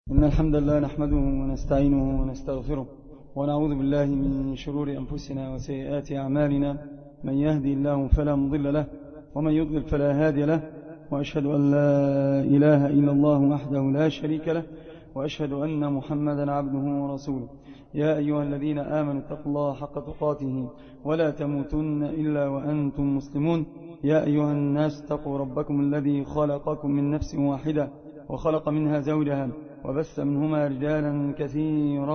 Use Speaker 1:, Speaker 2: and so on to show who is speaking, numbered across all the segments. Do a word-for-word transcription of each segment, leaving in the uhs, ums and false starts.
Speaker 1: إن الحمد لله نحمده ونستعينه ونستغفره ونعوذ بالله من شرور أنفسنا وسيئات أعمالنا. من يهدي الله فلا مضل له ومن يضلل فلا هادي له، وأشهد أن لا إله إلا الله وحده لا شريك له، وأشهد أن محمدا عبده ورسوله. يا أيها الذين آمنوا اتقوا الله حق تقاته ولا تموتن إلا وأنتم مسلمون. يا أيها الناس اتقوا ربكم الذي خلقكم من نفس واحدة وخلق منها زوجها وبث منهما رجالا كثيرا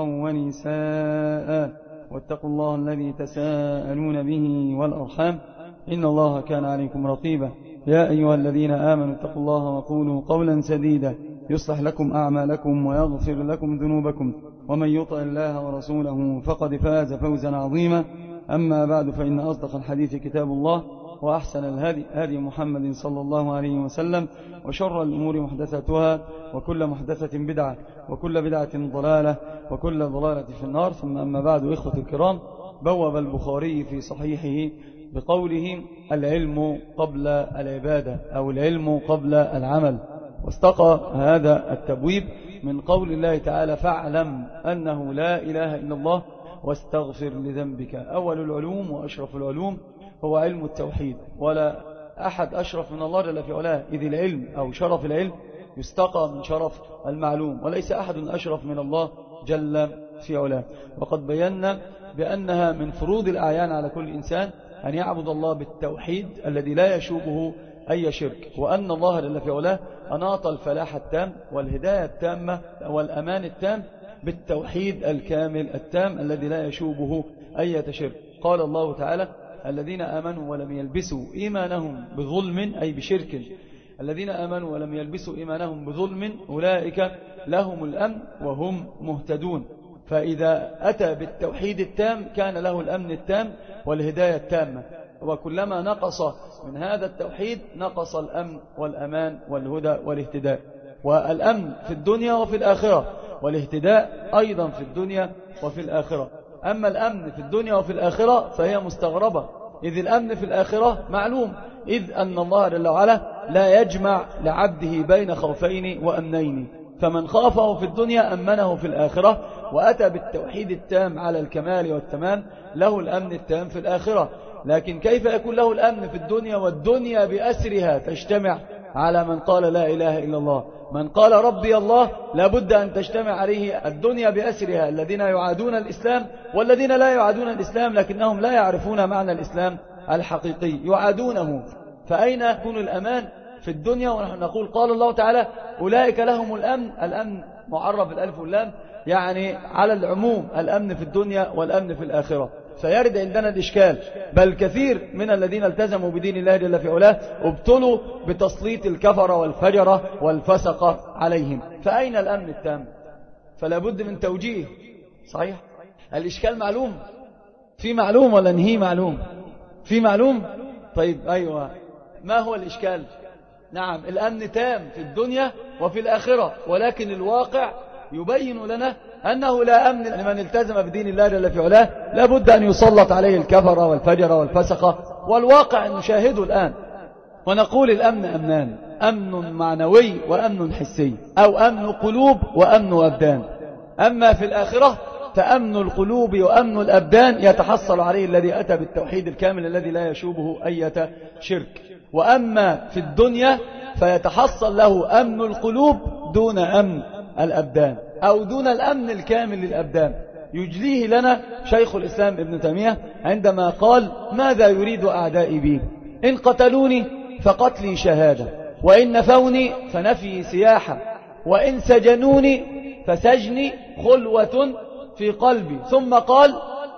Speaker 1: ونساء، واتقوا الله الذي تساءلون به والأرحام إن الله كان عليكم رقيبا. يا أيها الذين آمنوا اتقوا الله وقولوا قولا سديدا يصلح لكم أعمالكم ويغفر لكم ذنوبكم، ومن يطع الله ورسوله فقد فاز فوزا عظيما. أما بعد، فإن أصدق الحديث كتاب الله، وأحسن الهدي هدي محمد صلى الله عليه وسلم، وشر الأمور محدثاتها، وكل محدثة بدعة، وكل بدعة ضلالة، وكل ضلالة في النار. ثم أما بعد، إخوة الكرام، بوب البخاري في صحيحه بقوله: العلم قبل العبادة، أو العلم قبل العمل، واستقى هذا التبويب من قول الله تعالى: فاعلم أنه لا إله إلا الله واستغفر لذنبك. أول العلوم وأشرف العلوم هو علم التوحيد، ولا أحد أشرف من الله جل في علاه، إذ العلم أو شرف العلم يستقى من شرف المعلوم، وليس أحد أشرف من الله جل في علاه. وقد بينا بأنها من فروض الأعيان على كل إنسان أن يعبد الله بالتوحيد الذي لا يشوبه أي شرك، وأن الله جل في علاه أناط الفلاح التام والهداية التامة والأمان التام بالتوحيد الكامل التام الذي لا يشوبه أي شرك. قال الله تعالى: الذين آمنوا ولم يلبسوا إيمانهم بظلم، أي بشرك، الذين آمنوا ولم يلبسوا إيمانهم بظلم أولئك لهم الأمن وهم مهتدون. فإذا أتى بالتوحيد التام كان له الأمن التام والهداية التامة، وكلما نقص من هذا التوحيد نقص الأمن والأمان والهدى والاهتداء. والأمن في الدنيا وفي الآخرة، والاهتداء أيضا في الدنيا وفي الآخرة. أما الأمن في الدنيا وفي الآخرة فهي مستغربة، إذ الأمن في الآخرة معلوم، إذ أن الله جل وعلا لا يجمع لعبده بين خوفين وأمنين، فمن خافه في الدنيا أمنه في الآخرة، وأتى بالتوحيد التام على الكمال والتمام له الأمن التام في الآخرة. لكن كيف يكون له الأمن في الدنيا والدنيا بأسرها تجتمع على من قال لا إله إلا الله؟ من قال ربي الله لابد أن تجتمع عليه الدنيا بأسرها، الذين يعادون الإسلام والذين لا يعادون الإسلام لكنهم لا يعرفون معنى الإسلام الحقيقي، يعادونه. فأين يكون الأمان في الدنيا ونحن نقول قال الله تعالى: أولئك لهم الأمن؟ الأمن معرف الألف واللام، يعني على العموم، الأمن في الدنيا والأمن في الآخرة. فيرد عندنا الإشكال، بل كثير من الذين التزموا بدين الله جل في علاه ابتلوا بتسليط الكفرة والفجرة والفسقة عليهم. فأين الأمن التام؟ فلا بد من توجيه. صحيح الإشكال معلوم، في معلوم ولا نهي معلوم؟ في معلوم. طيب أيوة، ما هو الإشكال؟ نعم، الأمن تام في الدنيا وفي الآخرة، ولكن الواقع يبين لنا أنه لا أمن لمن التزم بدين الله جل في علاه، لابد أن يسلط عليه الكفرة والفجرة والفسقة. والواقع نشاهده الآن، ونقول الأمن أمنان: أمن معنوي وأمن حسي، أو أمن قلوب وأمن أبدان. أما في الآخرة فأمن القلوب وأمن الأبدان يتحصل عليه الذي أتى بالتوحيد الكامل الذي لا يشوبه أي شرك. وأما في الدنيا فيتحصل له أمن القلوب دون أمن الأبدان، أو دون الأمن الكامل للأبدان. يجليه لنا شيخ الإسلام ابن تيمية عندما قال: ماذا يريد أعدائي بي؟ إن قتلوني فقتلي شهادة، وإن نفوني فنفي سياحة، وإن سجنوني فسجني خلوة في قلبي. ثم قال: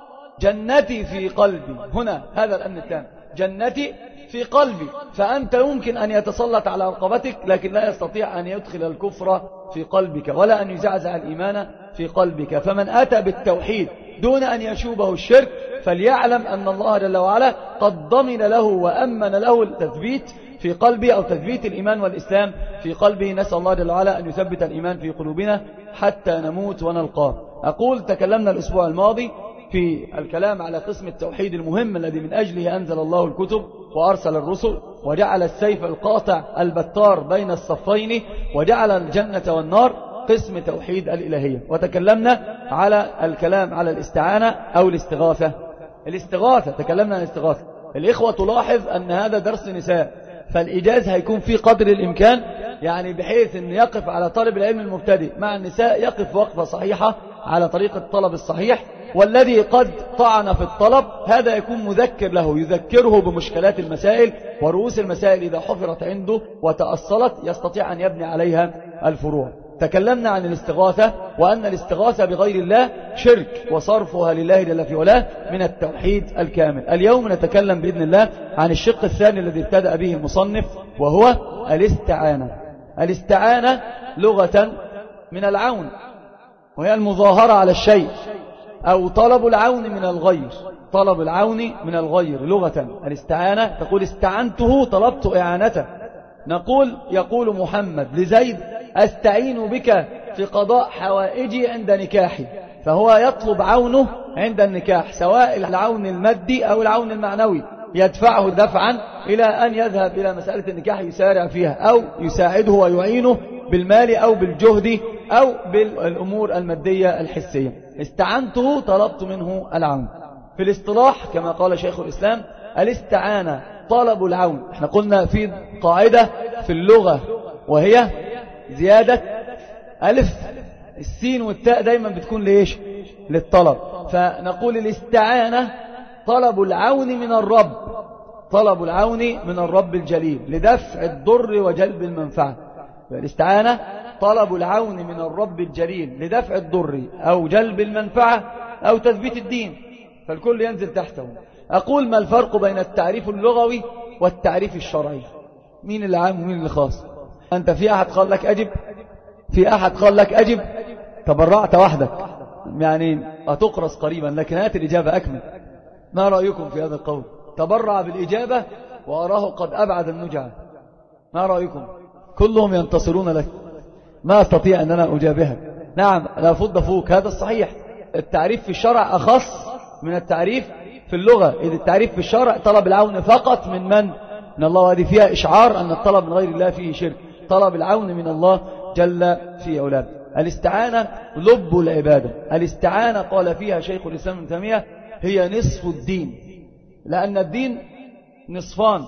Speaker 1: جنتي في قلبي. هنا هذا الأمن التام، جنتي في قلبي. فأنت يمكن أن يتسلط على رقبتك، لكن لا يستطيع أن يدخل الكفر في قلبك، ولا أن يزعزع الإيمان في قلبك. فمن أتى بالتوحيد دون أن يشوبه الشرك فليعلم أن الله جل وعلا قد ضمن له وأمن له التثبيت في قلبه، أو تثبيت الإيمان والإسلام في قلبه. نسأل الله جل وعلا أن يثبت الإيمان في قلوبنا حتى نموت ونلقاه. أقول: تكلمنا الأسبوع الماضي في الكلام على قسم التوحيد المهم الذي من أجله أنزل الله الكتب وأرسل الرسل، وجعل السيف القاطع البتار بين الصفين، وجعل الجنة والنار. قسم توحيد الإلهية. وتكلمنا على الكلام على الاستعانة أو الاستغاثة. الاستغاثة تكلمنا عن الاستغاثة. الإخوة تلاحظ أن هذا درس نساء، فالإيجاز هيكون في قدر الإمكان، يعني بحيث أن يقف على طالب العلم المبتدئ مع النساء يقف وقفة صحيحة على طريقة الطلب الصحيح، والذي قد طعن في الطلب هذا يكون مذكر له يذكره بمشكلات المسائل ورؤوس المسائل إذا حفرت عنده وتأصلت يستطيع أن يبني عليها الفروع. تكلمنا عن الاستغاثة وأن الاستغاثة بغير الله شرك وصرفها لله جل في علاه من التوحيد الكامل. اليوم نتكلم بإذن الله عن الشق الثاني الذي ابتدأ به المصنف وهو الاستعانة. الاستعانة لغة من العون، وهي المظاهرة على الشيء أو طلب العون من الغير. طلب العون من الغير لغة. الاستعانة تقول استعنته طلبت إعانته. نقول يقول محمد لزيد أستعين بك في قضاء حوائجي عند نكاحي، فهو يطلب عونه عند النكاح، سواء العون المادي أو العون المعنوي، يدفعه دفعا إلى أن يذهب إلى مسألة النكاح يسارع فيها، أو يساعده ويعينه بالمال أو بالجهد أو بالأمور المادية الحسية. استعنته طلبت منه العون. في الاصطلاح كما قال شيخ الإسلام الاستعانة طلب العون. احنا قلنا في قاعدة في اللغة وهي زيادة ألف السين والتاء دايما بتكون ليش؟ للطلب. فنقول الاستعانة طلب العون من الرب، طلب العون من الرب الجليل لدفع الضر وجلب المنفعة. الاستعانة طلب العون من الرب الجليل لدفع الضر أو جلب المنفعة أو تثبيت الدين، فالكل ينزل تحته. أقول ما الفرق بين التعريف اللغوي والتعريف الشرعي؟ مين اللي عام ومين اللي خاص؟ أنت في أحد قال لك أجب، في أحد قال لك أجب، تبرعت وحدك يعني هتقرص قريبا، لكن هات الإجابة أكمل. ما رأيكم في هذا القول؟ تبرع بالإجابة وأراه قد أبعد النجعة. ما رأيكم؟ كلهم ينتصرون لك، ما أستطيع أن أنا أجابهك. نعم لا فض فوق، هذا الصحيح. التعريف في الشرع أخص من التعريف في اللغة، إذ التعريف في الشرع طلب العون فقط من من؟ من الله. هذه فيها إشعار أن الطلب من غير الله فيه شرك. طلب العون من الله جل في علاه. الاستعانة لب العبادة. الاستعانة قال فيها شيخ الإسلام ابن تيمية هي نصف الدين، لأن الدين نصفان،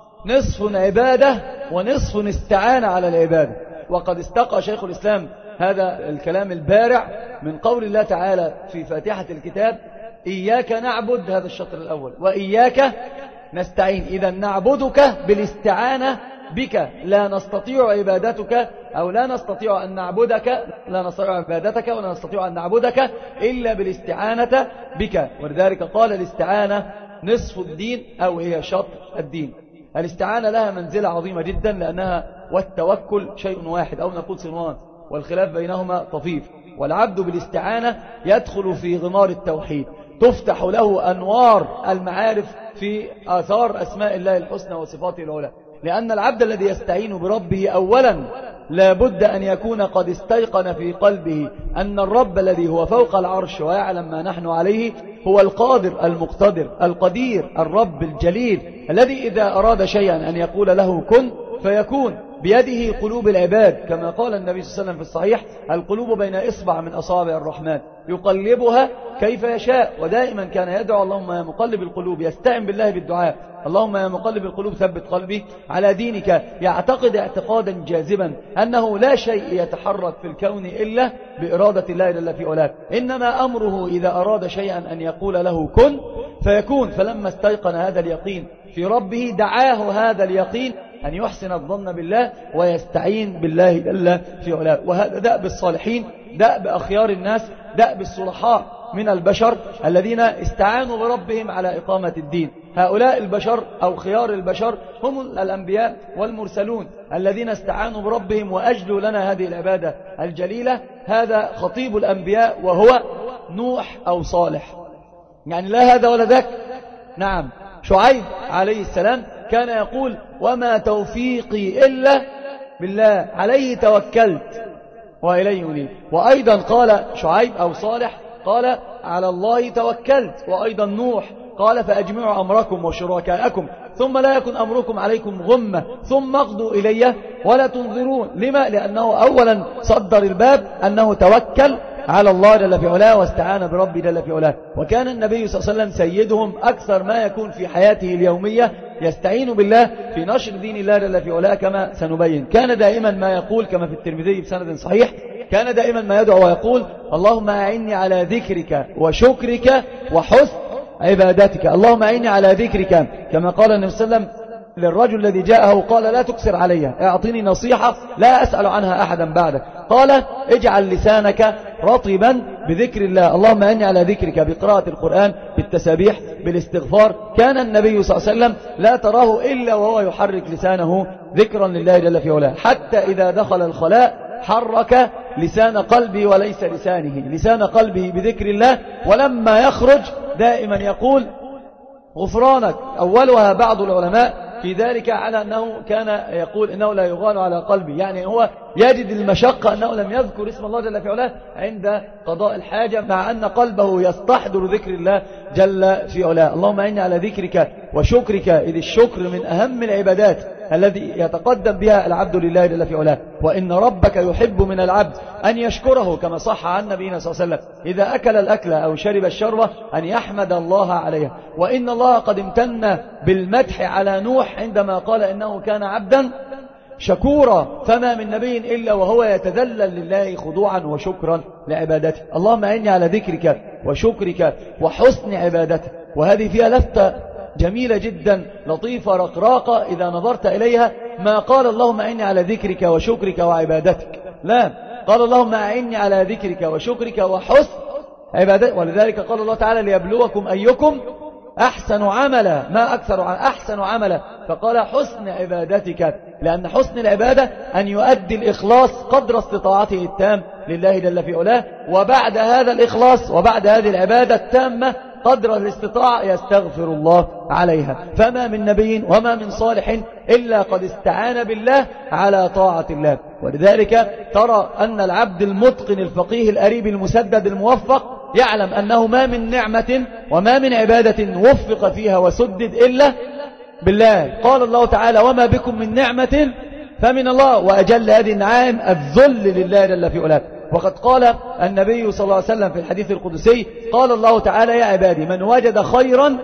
Speaker 1: نصف عبادة ونصف استعانة على العبادة. وقد استقى شيخ الإسلام هذا الكلام البارع من قول الله تعالى في فاتحة الكتاب إياك نعبد، هذا الشطر الأول، وإياك نستعين. إذا نعبدك بالاستعانة بك، لا نستطيع عبادتك أو لا نستطيع أن نعبدك، لا نستطيع عبادتك ولا نستطيع أن نعبدك إلا بالاستعانة بك. ولذلك قال الاستعانة نصف الدين أو هي شطر الدين. الاستعانة لها منزلة عظيمة جدا، لأنها والتوكل شيء واحد أو نقول صنوان، والخلاف بينهما طفيف. والعبد بالاستعانة يدخل في غمار التوحيد، تفتح له أنوار المعارف في آثار أسماء الله الحسنى وصفاته العلى. لأن العبد الذي يستعين بربه أولا لا بد أن يكون قد استيقن في قلبه أن الرب الذي هو فوق العرش ويعلم ما نحن عليه هو القادر المقتدر القدير الرب الجليل، الذي إذا أراد شيئا أن يقول له كن فيكون. بيده قلوب العباد، كما قال النبي صلى الله عليه وسلم في الصحيح القلوب بين إصبع من أصابع الرحمن يقلبها كيف يشاء. ودائما كان يدعو اللهم يا مقلب القلوب، يستعن بالله بالدعاء اللهم يا مقلب القلوب ثبت قلبي على دينك. يعتقد اعتقادا جازبا أنه لا شيء يتحرك في الكون إلا بإرادة الله جل في علاه، إنما أمره إذا أراد شيئا أن يقول له كن فيكون. فلما استيقن هذا اليقين في ربه دعاه هذا اليقين أن يحسن الظن بالله ويستعين بالله جل في علاه. وهذا دأب الصالحين، دأب أخيار الناس، دأب الصلحاء من البشر الذين استعانوا بربهم على إقامة الدين. هؤلاء البشر أو خيار البشر هم الأنبياء والمرسلون الذين استعانوا بربهم وأجلوا لنا هذه العبادة الجليلة. هذا خطيب الأنبياء وهو نوح أو صالح، يعني لا هذا ولا ذاك. نعم شعيب عليه السلام كان يقول وما توفيقي إلا بالله عليه توكلت وإليه أنيب. وأيضا قال شعيب أو صالح قال على الله توكلت. وأيضا نوح
Speaker 2: قال فأجمعوا أمركم وشركاءكم ثم لا يكن أمركم عليكم غمة ثم اقضوا إلي ولا تنظرون. لما؟ لأنه أولا صدر الباب أنه توكل على الله جل في علاه واستعان بربي جل في علاه. وكان النبي صلى الله عليه وسلم سيدهم أكثر ما يكون في حياته اليومية يستعين بالله في نشر دين الله جل في علاه كما سنبين. كان دائما ما يقول كما في الترمذي بسند صحيح، كان دائما ما يدعو ويقول اللهم أعني على ذكرك وشكرك وحسن عبادتك. اللهم أعني على ذكرك، كما قال النبي صلى الله عليه وسلم للرجل الذي جاءه قال لا تكسر علي، اعطيني نصيحة لا أسأل عنها أحدا بعدك. قال اجعل لسانك رطبا بذكر الله. اللهم أعني على ذكرك بقراءة القرآن، بالتسابيح، بالاستغفار. كان النبي صلى الله عليه وسلم لا تراه إلا وهو يحرك لسانه ذكرا لله جل في علاه، حتى إذا دخل الخلاء حرك لسان قلبه وليس لسانه، لسان قلبه بذكر الله. ولما يخرج دائما يقول غفرانك. أولها بعض العلماء في ذلك على أنه كان يقول إنه لا يغال على قلبي، يعني هو يجد المشقة أنه لم يذكر اسم الله جل في علاه عند قضاء الحاجة، مع أن قلبه يستحضر ذكر الله جل في علاه. اللهم إني على ذكرك وشكرك، إذ الشكر من أهم العبادات الذي يتقدم بها العبد لله جل في علاه. وإن ربك يحب من العبد أن يشكره، كما صح عن نبينا صلى الله عليه وسلم إذا أكل الأكل أو شرب الشربة أن يحمد الله عليها. وإن الله قد امتن بالمدح على نوح عندما قال إنه كان عبدا شكورا، فما من نبي إلا وهو يتذلل لله خضوعا وشكرا لعبادته. اللهم إني على ذكرك وشكرك وحسن عبادتك. وهذه فيها لفتة جميلة جدا لطيفة رقراقة إذا نظرت إليها. ما قال اللهم إني على ذكرك وشكرك وعبادتك، لا، قال اللهم إني على ذكرك وشكرك وحسن عبادتك. ولذلك قال الله تعالى ليبلوكم أيكم أحسن عملا، ما أكثر عن أحسن عملا، فقال حسن عبادتك، لأن حسن العبادة أن يؤدي الإخلاص قدر استطاعته التام لله جل في علاه، وبعد هذا الإخلاص وبعد هذه العبادة التامة قدر الاستطاعة يستغفر الله عليها. فما من نبي وما من صالح إلا قد استعان بالله على طاعة الله. ولذلك ترى أن العبد المتقن الفقيه الأريب المسدد الموفق يعلم أنه ما من نعمة وما من عبادة وفق فيها وسدد إلا بالله. قال الله تعالى وما بكم من نعمة فمن الله، وأجل هذه النعائم الذل لله جل في علاه. وقد قال النبي صلى الله عليه وسلم في الحديث القدسي قال الله تعالى يا عبادي من وجد خيرا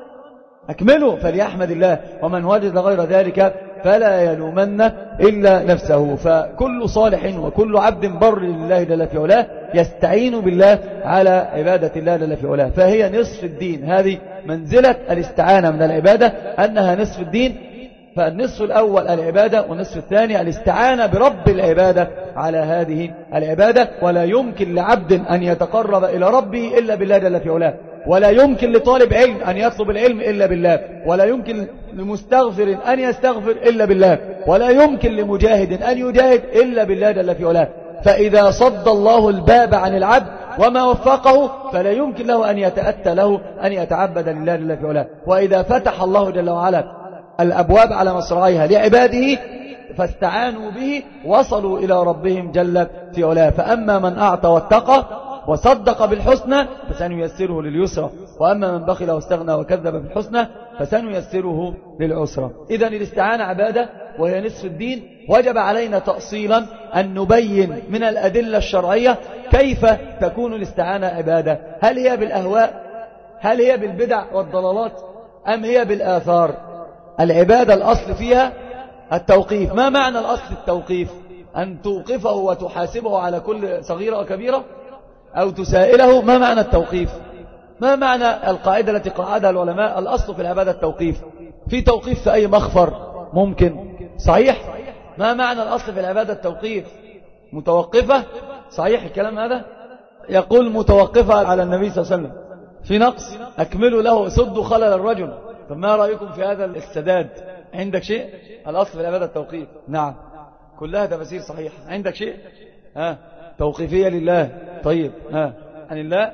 Speaker 2: أكمله فليحمد الله، ومن وجد غير ذلك فلا يلومن إلا نفسه. فكل صالح وكل عبد بر لله جل في علاه يستعين بالله على عبادة الله جل في علاه، فهي نصف الدين. هذه منزلة الاستعانة من العبادة أنها نصف الدين. فالنصف الأول العبادة، والنصف الثاني الاستعانة برب العبادة على هذه العبادة. ولا يمكن لعبد أن يتقرب إلى ربه إلا بالله جل في علاه، ولا يمكن لطالب علم أن يطلب العلم إلا بالله، ولا يمكن لمستغفر أن يستغفر إلا بالله، ولا يمكن لمجاهد أن يجاهد إلا بالله جل في علاه. فإذا صد الله الباب عن العبد وما وفقه فلا يمكن له أن يتأتى له أن يتعبد لله جل في علاه. وإذا فتح الله جل وعلا الأبواب على مصراعيها لعباده فاستعانوا به وصلوا إلى ربهم جل في علاه. فأما من أعطى واتقى وصدق بالحسنى فسنيسره لليسرى، وأما من بخل واستغنى وكذب بالحسنى فسنيسره للعسرى. إذن الاستعانة عبادة وهي نصف الدين. وجب علينا تأصيلا أن نبين من الأدلة الشرعية كيف تكون الاستعانة عبادة. هل هي بالأهواء؟ هل هي بالبدع والضلالات؟ أم هي بالآثار؟ العبادة الأصل فيها التوقيف. ما معنى الأصل التوقيف؟ أن توقفه وتحاسبه على كل صغيرة وكبيرة أو تسائله. ما معنى التوقيف؟ ما معنى القاعدة التي قاعدها العلماء الأصل في العبادة التوقيف؟ في توقيف في أي مخفر ممكن، صحيح؟ ما معنى الأصل في العبادة التوقيف؟ متوقفة، صحيح الكلام هذا؟ يقول متوقفة على النبي صلى الله عليه وسلم في نقص أكملوا له سدوا خلل الرجل. طب ما رأيكم في هذا السداد؟ عندك شيء؟ الأصل في العبادة التوقيف. نعم كلها تفاسير صحيحة. عندك شيء؟ ها توقيفية لله. طيب ها عن الله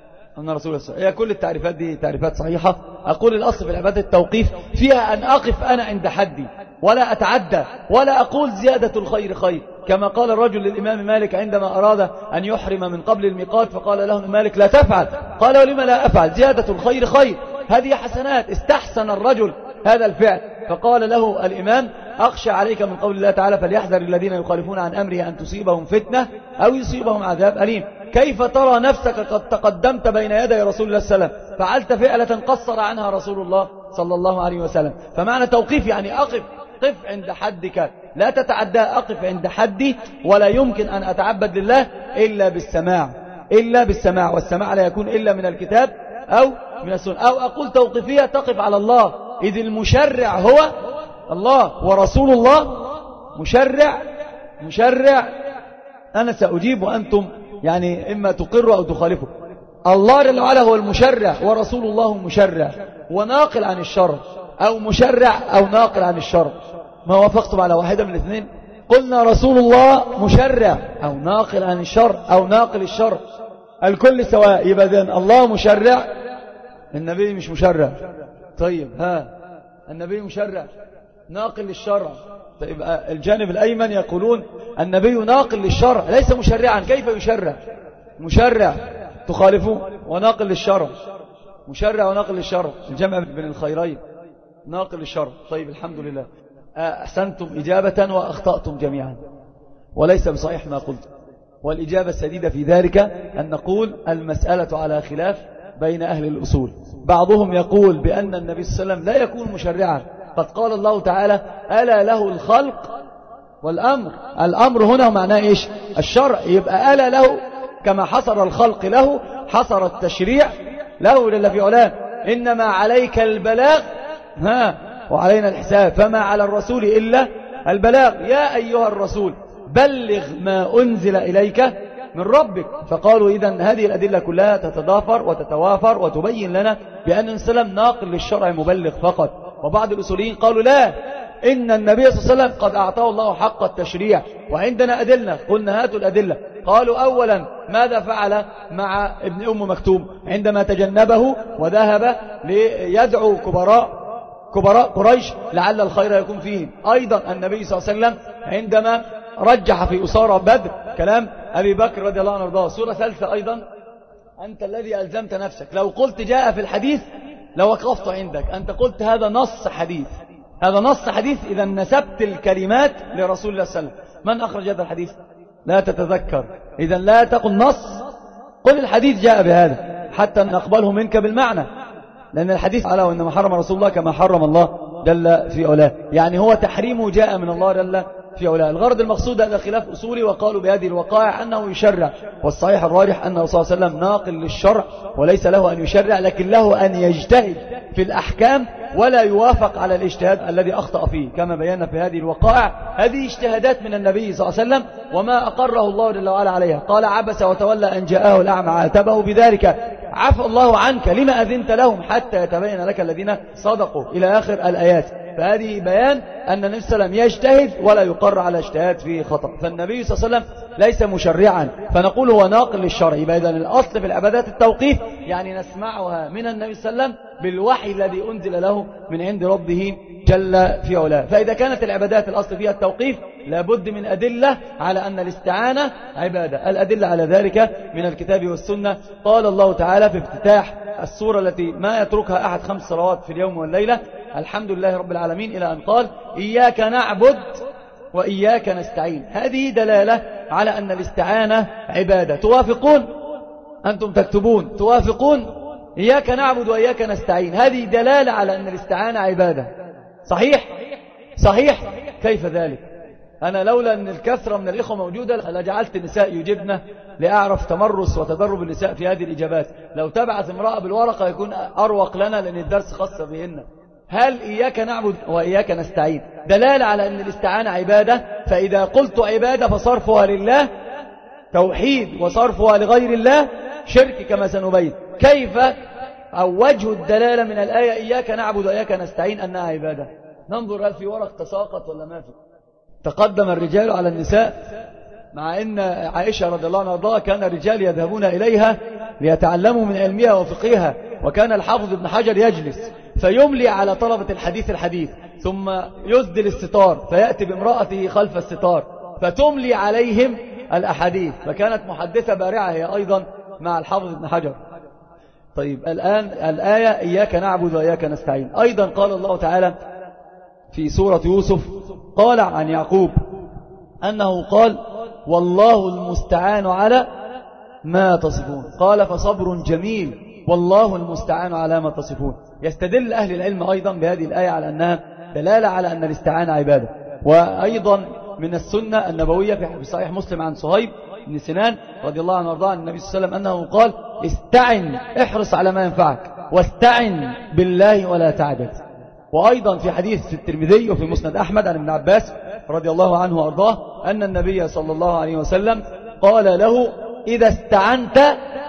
Speaker 2: أن رسول الله. هي كل التعريفات دي تعريفات صحيحة. أقول الأصل في العبادة التوقيف فيها أن أقف أنا عند حدي ولا أتعدى ولا أقول زيادة الخير خير، كما قال الرجل للإمام مالك عندما أراد أن يحرم من قبل الميقات فقال له مالك لا تفعل، قال ولما لا أفعل؟ زيادة الخير خير. هذه حسنات. استحسن الرجل هذا الفعل، فقال له الإمام أخشى عليك من قول الله تعالى فليحذر الذين يخالفون عن أمره أن تصيبهم فتنة أو يصيبهم عذاب أليم. كيف ترى نفسك قد تقدمت بين يدي رسول الله صلى الله عليه وسلم فعلت فعلة قصر عنها رسول الله صلى الله عليه وسلم؟ فمعنى توقيف يعني أقف، قف عند حدك لا تتعدى، أقف عند حدي ولا يمكن أن أتعبد لله إلا بالسماع، إلا بالسماع، والسماع لا يكون إلا من الكتاب أو من السنة. أو أقول توقيفية تقف على الله، إذ المشرع هو الله ورسول الله مشرع مشرع أنا سأجيب وأنتم يعني إما تقروا أو تخالفوا. الله جل وعلا هو المشرع ورسول الله مشرع وناقل عن الشرع، أو مشرع أو ناقل عن الشرع. ما وافقتم على واحدة من الاثنين قلنا رسول الله مشرع أو ناقل عن الشرع أو ناقل الشرع، الكل سواء. يبقى إذن الله مشرع، النبي مش مشرع. طيب ها النبي مشرع ناقل للشرع، طيب الجانب الأيمن يقولون النبي ناقل للشرع ليس مشرعا. كيف يشرع؟ مشرع تخالفون وناقل للشرع، مشرع وناقل للشرع، الجمع بين الخيرين، ناقل للشرع. طيب الحمد لله أحسنتم إجابة وأخطأتم جميعا، وليس بصحيح ما قلت. والإجابة السديدة في ذلك أن نقول المسألة على خلاف بين أهل الأصول. بعضهم يقول بأن النبي صلى الله عليه وسلم لا يكون مشرعا، قد قال الله تعالى ألا له الخلق والأمر. الأمر هنا معناه إيش؟ الشرع. يبقى ألا له كما حصر الخلق له حصر التشريع له جل في علاه. إنما عليك البلاغ ها وعلينا الحساب، فما على الرسول إلا البلاغ. يا أيها الرسول بلغ ما أنزل إليك من ربك. فقالوا إذن هذه الأدلة كلها تتضافر وتتوافر وتبين لنا بأن السلام ناقل للشرع مبلغ فقط. وبعض الأصوليين قالوا لا، إن النبي صلى الله عليه وسلم قد أعطاه الله حق التشريع وعندنا أدلة. قلنا هاتوا الأدلة. قالوا أولا ماذا فعل مع ابن أم مكتوم عندما تجنبه وذهب ليدعو كبراء كبراء قريش لعل الخير يكون فيهم. أيضا النبي صلى الله عليه وسلم عندما رجح في أسارة بدر كلام أبي بكر رضي الله عنه وارضاه. سورة ثالثة أيضا أنت الذي ألزمت نفسك. لو قلت جاء في الحديث لو وقفت عندك، أنت قلت هذا نص حديث، هذا نص حديث، إذا نسبت الكلمات لرسول الله صلى الله عليه وسلم. من أخرج هذا الحديث؟ لا تتذكر. إذا لا تقل نص، قل الحديث جاء بهذا حتى نقبله منك بالمعنى، لأن الحديث على وإنما حرم رسول الله كما حرم الله جل في علاه، يعني هو تحريمه جاء من الله جل في علاه. الغرض المقصود هذا خلاف أصولي، وقالوا بهذه الوقائع أنه يشرع، والصحيح الراجح أنه صلى الله عليه وسلم ناقل للشرع وليس له أن يشرع، لكن له أن يجتهد في الأحكام ولا يوافق على الاجتهاد الذي أخطأ فيه كما بينا في هذه الوقائع. هذه اجتهادات من النبي صلى الله عليه وسلم وما أقره الله جل وعلا عليها. قال عبس وتولى أن جاءه الأعمى عاتبه بذلك عفى الله عنك لما أذنت لهم حتى يتبين لك الذين صدقوا إلى آخر الآيات. فهذه بيان أن النبي صلى الله عليه وسلم يجتهد ولا يقر على اجتهاد فيه خطأ. فالنبي صلى الله عليه وسلم ليس مشرعا، فنقول هو ناقل للشرع. إذن الأصل في العبادات التوقيف، يعني نسمعها من النبي صلى الله عليه وسلم بالوحي الذي أنزل له من عند ربه جل في علاه. فإذا كانت العبادات الأصل فيها التوقيف لابد من أدلة على أن الاستعانة عبادة. الأدلة على ذلك من الكتاب والسنة. قال الله تعالى في افتتاح السورة التي ما يتركها أحد خمس صلوات في اليوم والليلة الحمد لله رب العالمين، إلى أن قال إياك نعبد وإياك نستعين. هذه دلالة على أن الاستعانة عبادة. توافقون؟ أنتم تكتبون توافقون؟ إياك نعبد وإياك نستعين، هذه دلالة على أن الاستعانة عبادة. صحيح؟ صحيح؟ كيف ذلك؟ أنا لولا أن الكثرة من الإخوة موجودة لجعلت النساء يجبن لأعرف تمرس وتدرب النساء في هذه الإجابات. لو تبعث امرأة بالورقة يكون أروق لنا، لأن الدرس خاص بهن. هل إياك نعبد وإياك نستعين دلالة على أن الاستعانة عبادة؟ فإذا قلت عبادة فصرفها لله توحيد وصرفها لغير الله شرك كما سنبين. كيف أو وجه الدلالة من الآية إياك نعبد وإياك نستعين أنها عبادة؟ ننظر هل في ورق تساقط ولا ما في. تقدم الرجال على النساء، مع أن عائشة رضي الله عنها كان الرجال يذهبون إليها ليتعلموا من علمها وفقهها، وكان الحافظ ابن حجر يجلس فيملي على طلبة الحديث الحديث ثم يسدل الستار فيأتي بامرأته خلف الستار فتملي عليهم الأحاديث. فكانت محدثة بارعة هي أيضا مع الحافظ ابن حجر. طيب الآن الآية إياك نعبد وإياك نستعين. أيضا قال الله تعالى في سورة يوسف قال عن يعقوب أنه قال والله المستعان على ما تصفون. قال فصبر جميل والله المستعان على ما تصفون. يستدل أهل العلم أيضا بهذه الآية على أنها دلالة على أن الاستعانة عبادة. وأيضا من السنة النبوية في صحيح مسلم عن صهيب بن سنان رضي الله عنه وارضاه عن النبي صلى الله عليه وسلم أنه قال استعن، احرص على ما ينفعك، واستعن بالله ولا تعجز. وأيضا في حديث في الترمذي وفي مسند أحمد عن ابن عباس رضي الله عنه وارضاه أن النبي صلى الله عليه وسلم قال له إذا استعنت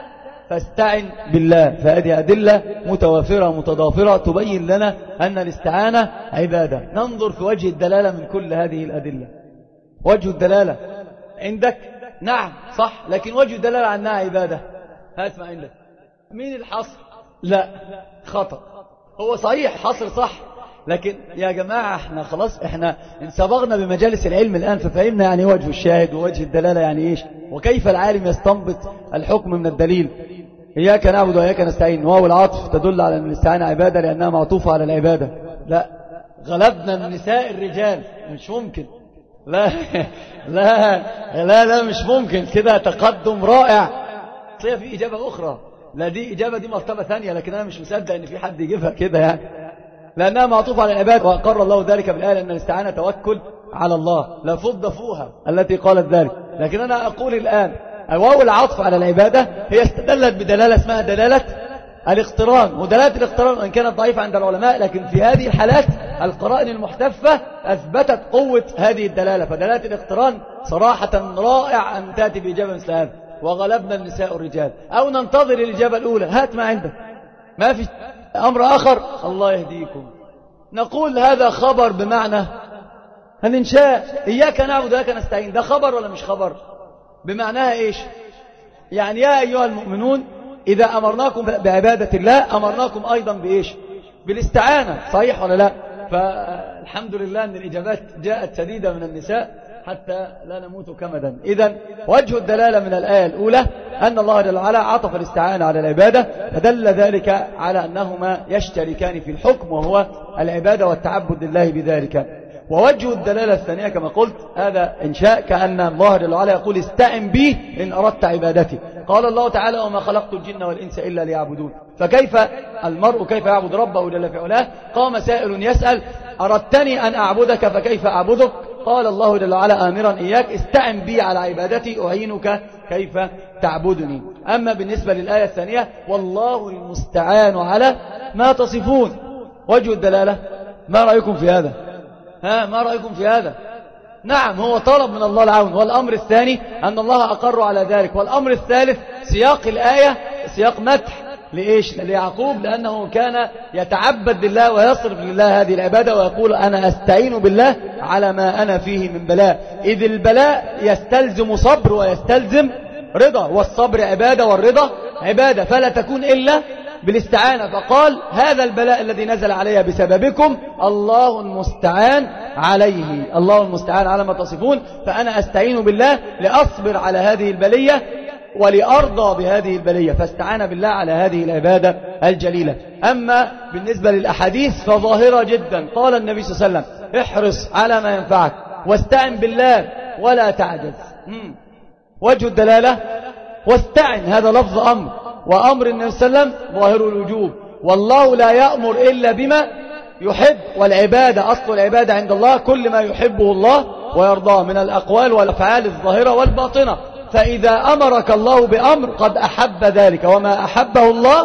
Speaker 2: فاستعن بالله. فهذه أدلة متوافرة متضافرة تبين لنا أن الاستعانة عبادة. ننظر في وجه الدلالة من كل هذه الأدلة. وجه الدلالة عندك نعم صح، لكن وجه الدلالة عنها عبادة. هات ما عندك. مين الحصر؟ لا خطأ. هو صحيح حصر صح، لكن يا جماعة احنا خلاص احنا انسبغنا بمجالس العلم الآن، ففهمنا يعني وجه الشاهد ووجه الدلالة يعني ايش، وكيف العالم يستنبط الحكم من الدليل. إياك نعبد وإياك نستعين، واو العطف تدل على أن الاستعانة عبادة لأنها معطوفة على العبادة. لا غلبنا النساء الرجال، مش ممكن. لا لا لا لا مش ممكن كده. تقدم رائع. صحيح في إجابة أخرى، لا دي إجابة دي مرتبة ثانية، لكن أنا مش مصدق إن في حد يجيبها كده يعني، لأنها معطوفة على العباد. وأقر الله ذلك بالآية أن الاستعانة توكل على الله، لا فض فوها التي قالت ذلك. لكن أنا أقول الآن واو العطف على العبادة هي استدلت بدلالة اسمها دلالة الاقتران. ودلالة الاقتران وإن كانت ضعيفة عند العلماء، لكن في هذه الحالات القرائن المحتفة أثبتت قوة هذه الدلالة. فدلالة الاقتران صراحة رائع أن تأتي بإجابة مثل هذا. وغلبنا النساء الرجال، أو ننتظر الإجابة الأولى. هات ما عندك، ما في أمر آخر. الله يهديكم. نقول هذا خبر بمعنى الإنشاء. إياك نعبد وإياك نستعين، ده خبر ولا مش خبر؟ بمعناها إيش؟ يعني يا أيها المؤمنون إذا أمرناكم بعبادة الله أمرناكم أيضا بإيش؟ بالاستعانة. صحيح ولا لا؟ فالحمد لله أن الإجابات جاءت سديدة من النساء حتى لا نموت كمدا. إذن وجه الدلالة من الآية الأولى أن الله جل وعلا عطف الاستعانة على العبادة، فدل ذلك على أنهما يشتركان في الحكم وهو العبادة والتعبد لله بذلك. ووجه الدلالة الثانية كما قلت هذا إنشاء، كأن الله جل وعلا يقول استعن بي إن أردت عبادتي. قال الله تعالى وما خلقت الجن والإنس إلا ليعبدون. فكيف المرء كيف يعبد ربه جل في علاه؟ قام سائل يسأل أردتني أن أعبدك فكيف أعبدك؟ قال الله جل وعلا آمرا إياك استعن بي على عبادتي أعينك كيف تعبدني. أما بالنسبة للآية الثانية والله المستعان على ما تصفون، وجه الدلالة ما رأيكم في هذا؟ ها ما رأيكم في هذا؟ نعم هو طلب من الله العون. والأمر الثاني أن الله أقر على ذلك. والأمر الثالث سياق الآية سياق مدح لإيش؟ ليعقوب، لأنه كان يتعبد لله ويصرف لله هذه العبادة ويقول أنا أستعين بالله على ما أنا فيه من بلاء. إذ البلاء يستلزم صبر ويستلزم رضا، والصبر عبادة والرضا عبادة، فلا تكون إلا بالاستعانة. فقال هذا البلاء الذي نزل علي بسببكم الله المستعان عليه، الله المستعان على ما تصفون، فأنا أستعين بالله لأصبر على هذه البلية ولأرضى بهذه البلية. فاستعان بالله على هذه العبادة الجليلة. أما بالنسبة للأحاديث فظاهرة جدا. قال النبي صلى الله عليه وسلم احرص على ما ينفعك واستعن بالله ولا تعجز. مم. وجه الدلالة واستعن هذا لفظ أمر، وأمر النبي صلى الله عليه وسلم ظاهر الوجوب. والله لا يأمر إلا بما يحب. والعبادة أصل العبادة عند الله كل ما يحبه الله ويرضاه من الأقوال والأفعال الظاهرة والباطنة. فإذا أمرك الله بأمر قد أحب ذلك، وما أحبه الله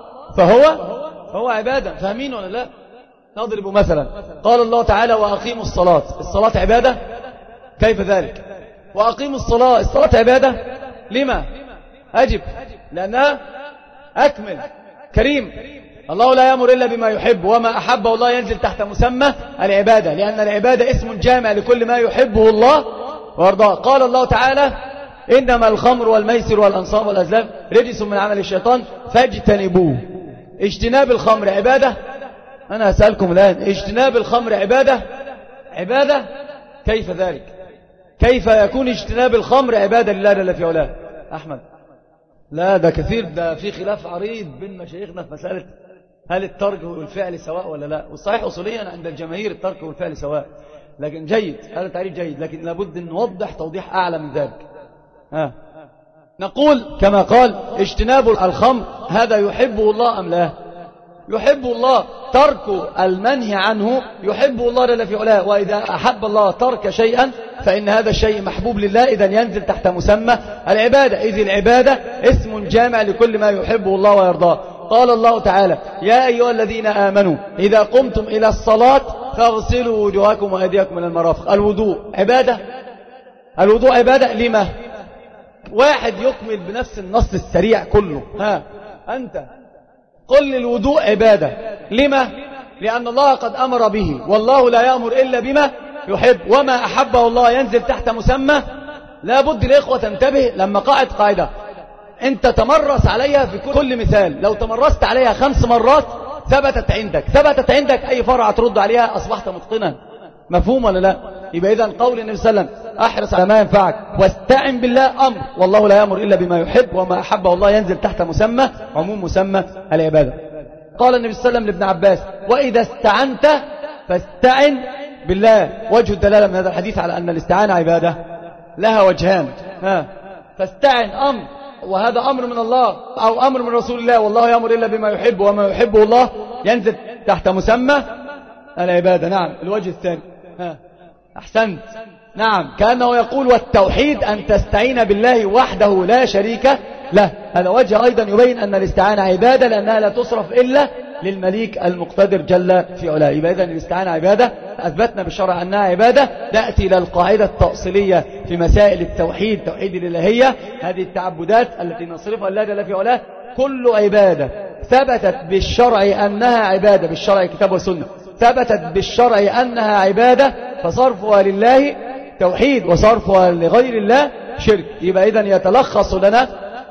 Speaker 2: فهو فهو عبادة. فاهمين ولا لا؟ نضرب مثلا. قال الله تعالى وأقيموا الصلاة. الصلاة عبادة؟ كيف ذلك؟ وأقيموا الصلاة، الصلاة عبادة؟ لما؟ أجب. لأنها أكمل كريم. الله لا يأمر إلا بما يحب، وما أحبه الله ينزل تحت مسمى العبادة، لأن العبادة اسم جامع لكل ما يحبه الله ويرضاه. قال الله تعالى إنما الخمر والميسر والأنصاب والأزلام رجس من عمل الشيطان فاجتنبوه. اجتناب الخمر عبادة؟ أنا أسألكم الآن اجتناب الخمر عبادة؟ عبادة؟ كيف ذلك؟ كيف يكون اجتناب الخمر عبادة لله جل في علاه؟ أحمد لا ده كثير، ده في خلاف عريض بين مشايخنا في مسألة هل الترك والفعل سواء ولا لا. والصحيح أصوليا عند الجماهير الترك والفعل سواء، لكن جيد، هذا تعريف جيد، لكن لابد أن نوضح توضيح أعلى من ذلك. ها. نقول كما قال اجتناب الخمر هذا يحبه الله أم لا؟ يحبه الله. ترك المنهي عنه يحبه الله جل في علاه، وإذا أحب الله ترك شيئا فإن هذا الشيء محبوب لله، إذا ينزل تحت مسمى العبادة، إذ العبادة اسم جامع لكل ما يحبه الله ويرضاه. قال الله تعالى يا أيها الذين آمنوا إذا قمتم إلى الصلاة فاغسلوا وجوهكم وأيديكم من المرافق. الوضوء عبادة، الوضوء عبادة. لما؟ واحد يكمل بنفس النص السريع كله. ها أنت قل الوضوء عبادة. لما؟ لأن الله قد أمر به، والله لا يأمر إلا بما يحب، وما أحبه الله ينزل تحت مسمى. لا بد الإخوة تنتبه لما قاعد قاعدة أنت تمرس عليها في كل مثال، لو تمرست عليها خمس مرات ثبتت عندك، ثبتت عندك أي فرع ترد عليها أصبحت متقنا. مفهوم ولا لا؟ يبقى إذن قول النبي صلى الله عليه وسلم أحرص على ما ينفعك واستعن بالله أمر، والله لا يأمر إلا بما يحب، وما أحبه الله ينزل تحت مسمى عموم مسمى العبادة. قال النبي صلى الله عليه وسلم لابن عباس وإذا استعنت فاستعن بالله. وجه الدلالة من هذا الحديث على أن الاستعانة عبادة لها وجهان. ها فاستعن أمر، وهذا أمر من الله أو أمر من رسول الله، والله يأمر إلا بما يحب، وما يحبه الله ينزل تحت مسمى العبادة. نعم. الوجه الثاني. ها أحسنت. نعم، كأنه يقول والتوحيد أن تستعين بالله وحده لا شريك له. هذا وجه أيضا يبين أن الاستعانة عبادة، لأنها لا تصرف إلا للمليك المقتدر جل في علاه. يبقى إذن الاستعانة عبادة، أثبتنا بالشرع أنها عبادة. نأتي إلى القاعدة التأصيلية في مسائل التوحيد، توحيد الإلهية، هذه التعبدات التي نصرفها لله جل في علاه كل عبادة ثبتت بالشرع أنها عبادة، بالشرع كتاب وسنة ثبتت بالشرع أنها عبادة، فصرفها لله توحيد وصرفها لغير الله شرك. يبقى إذن يتلخص لنا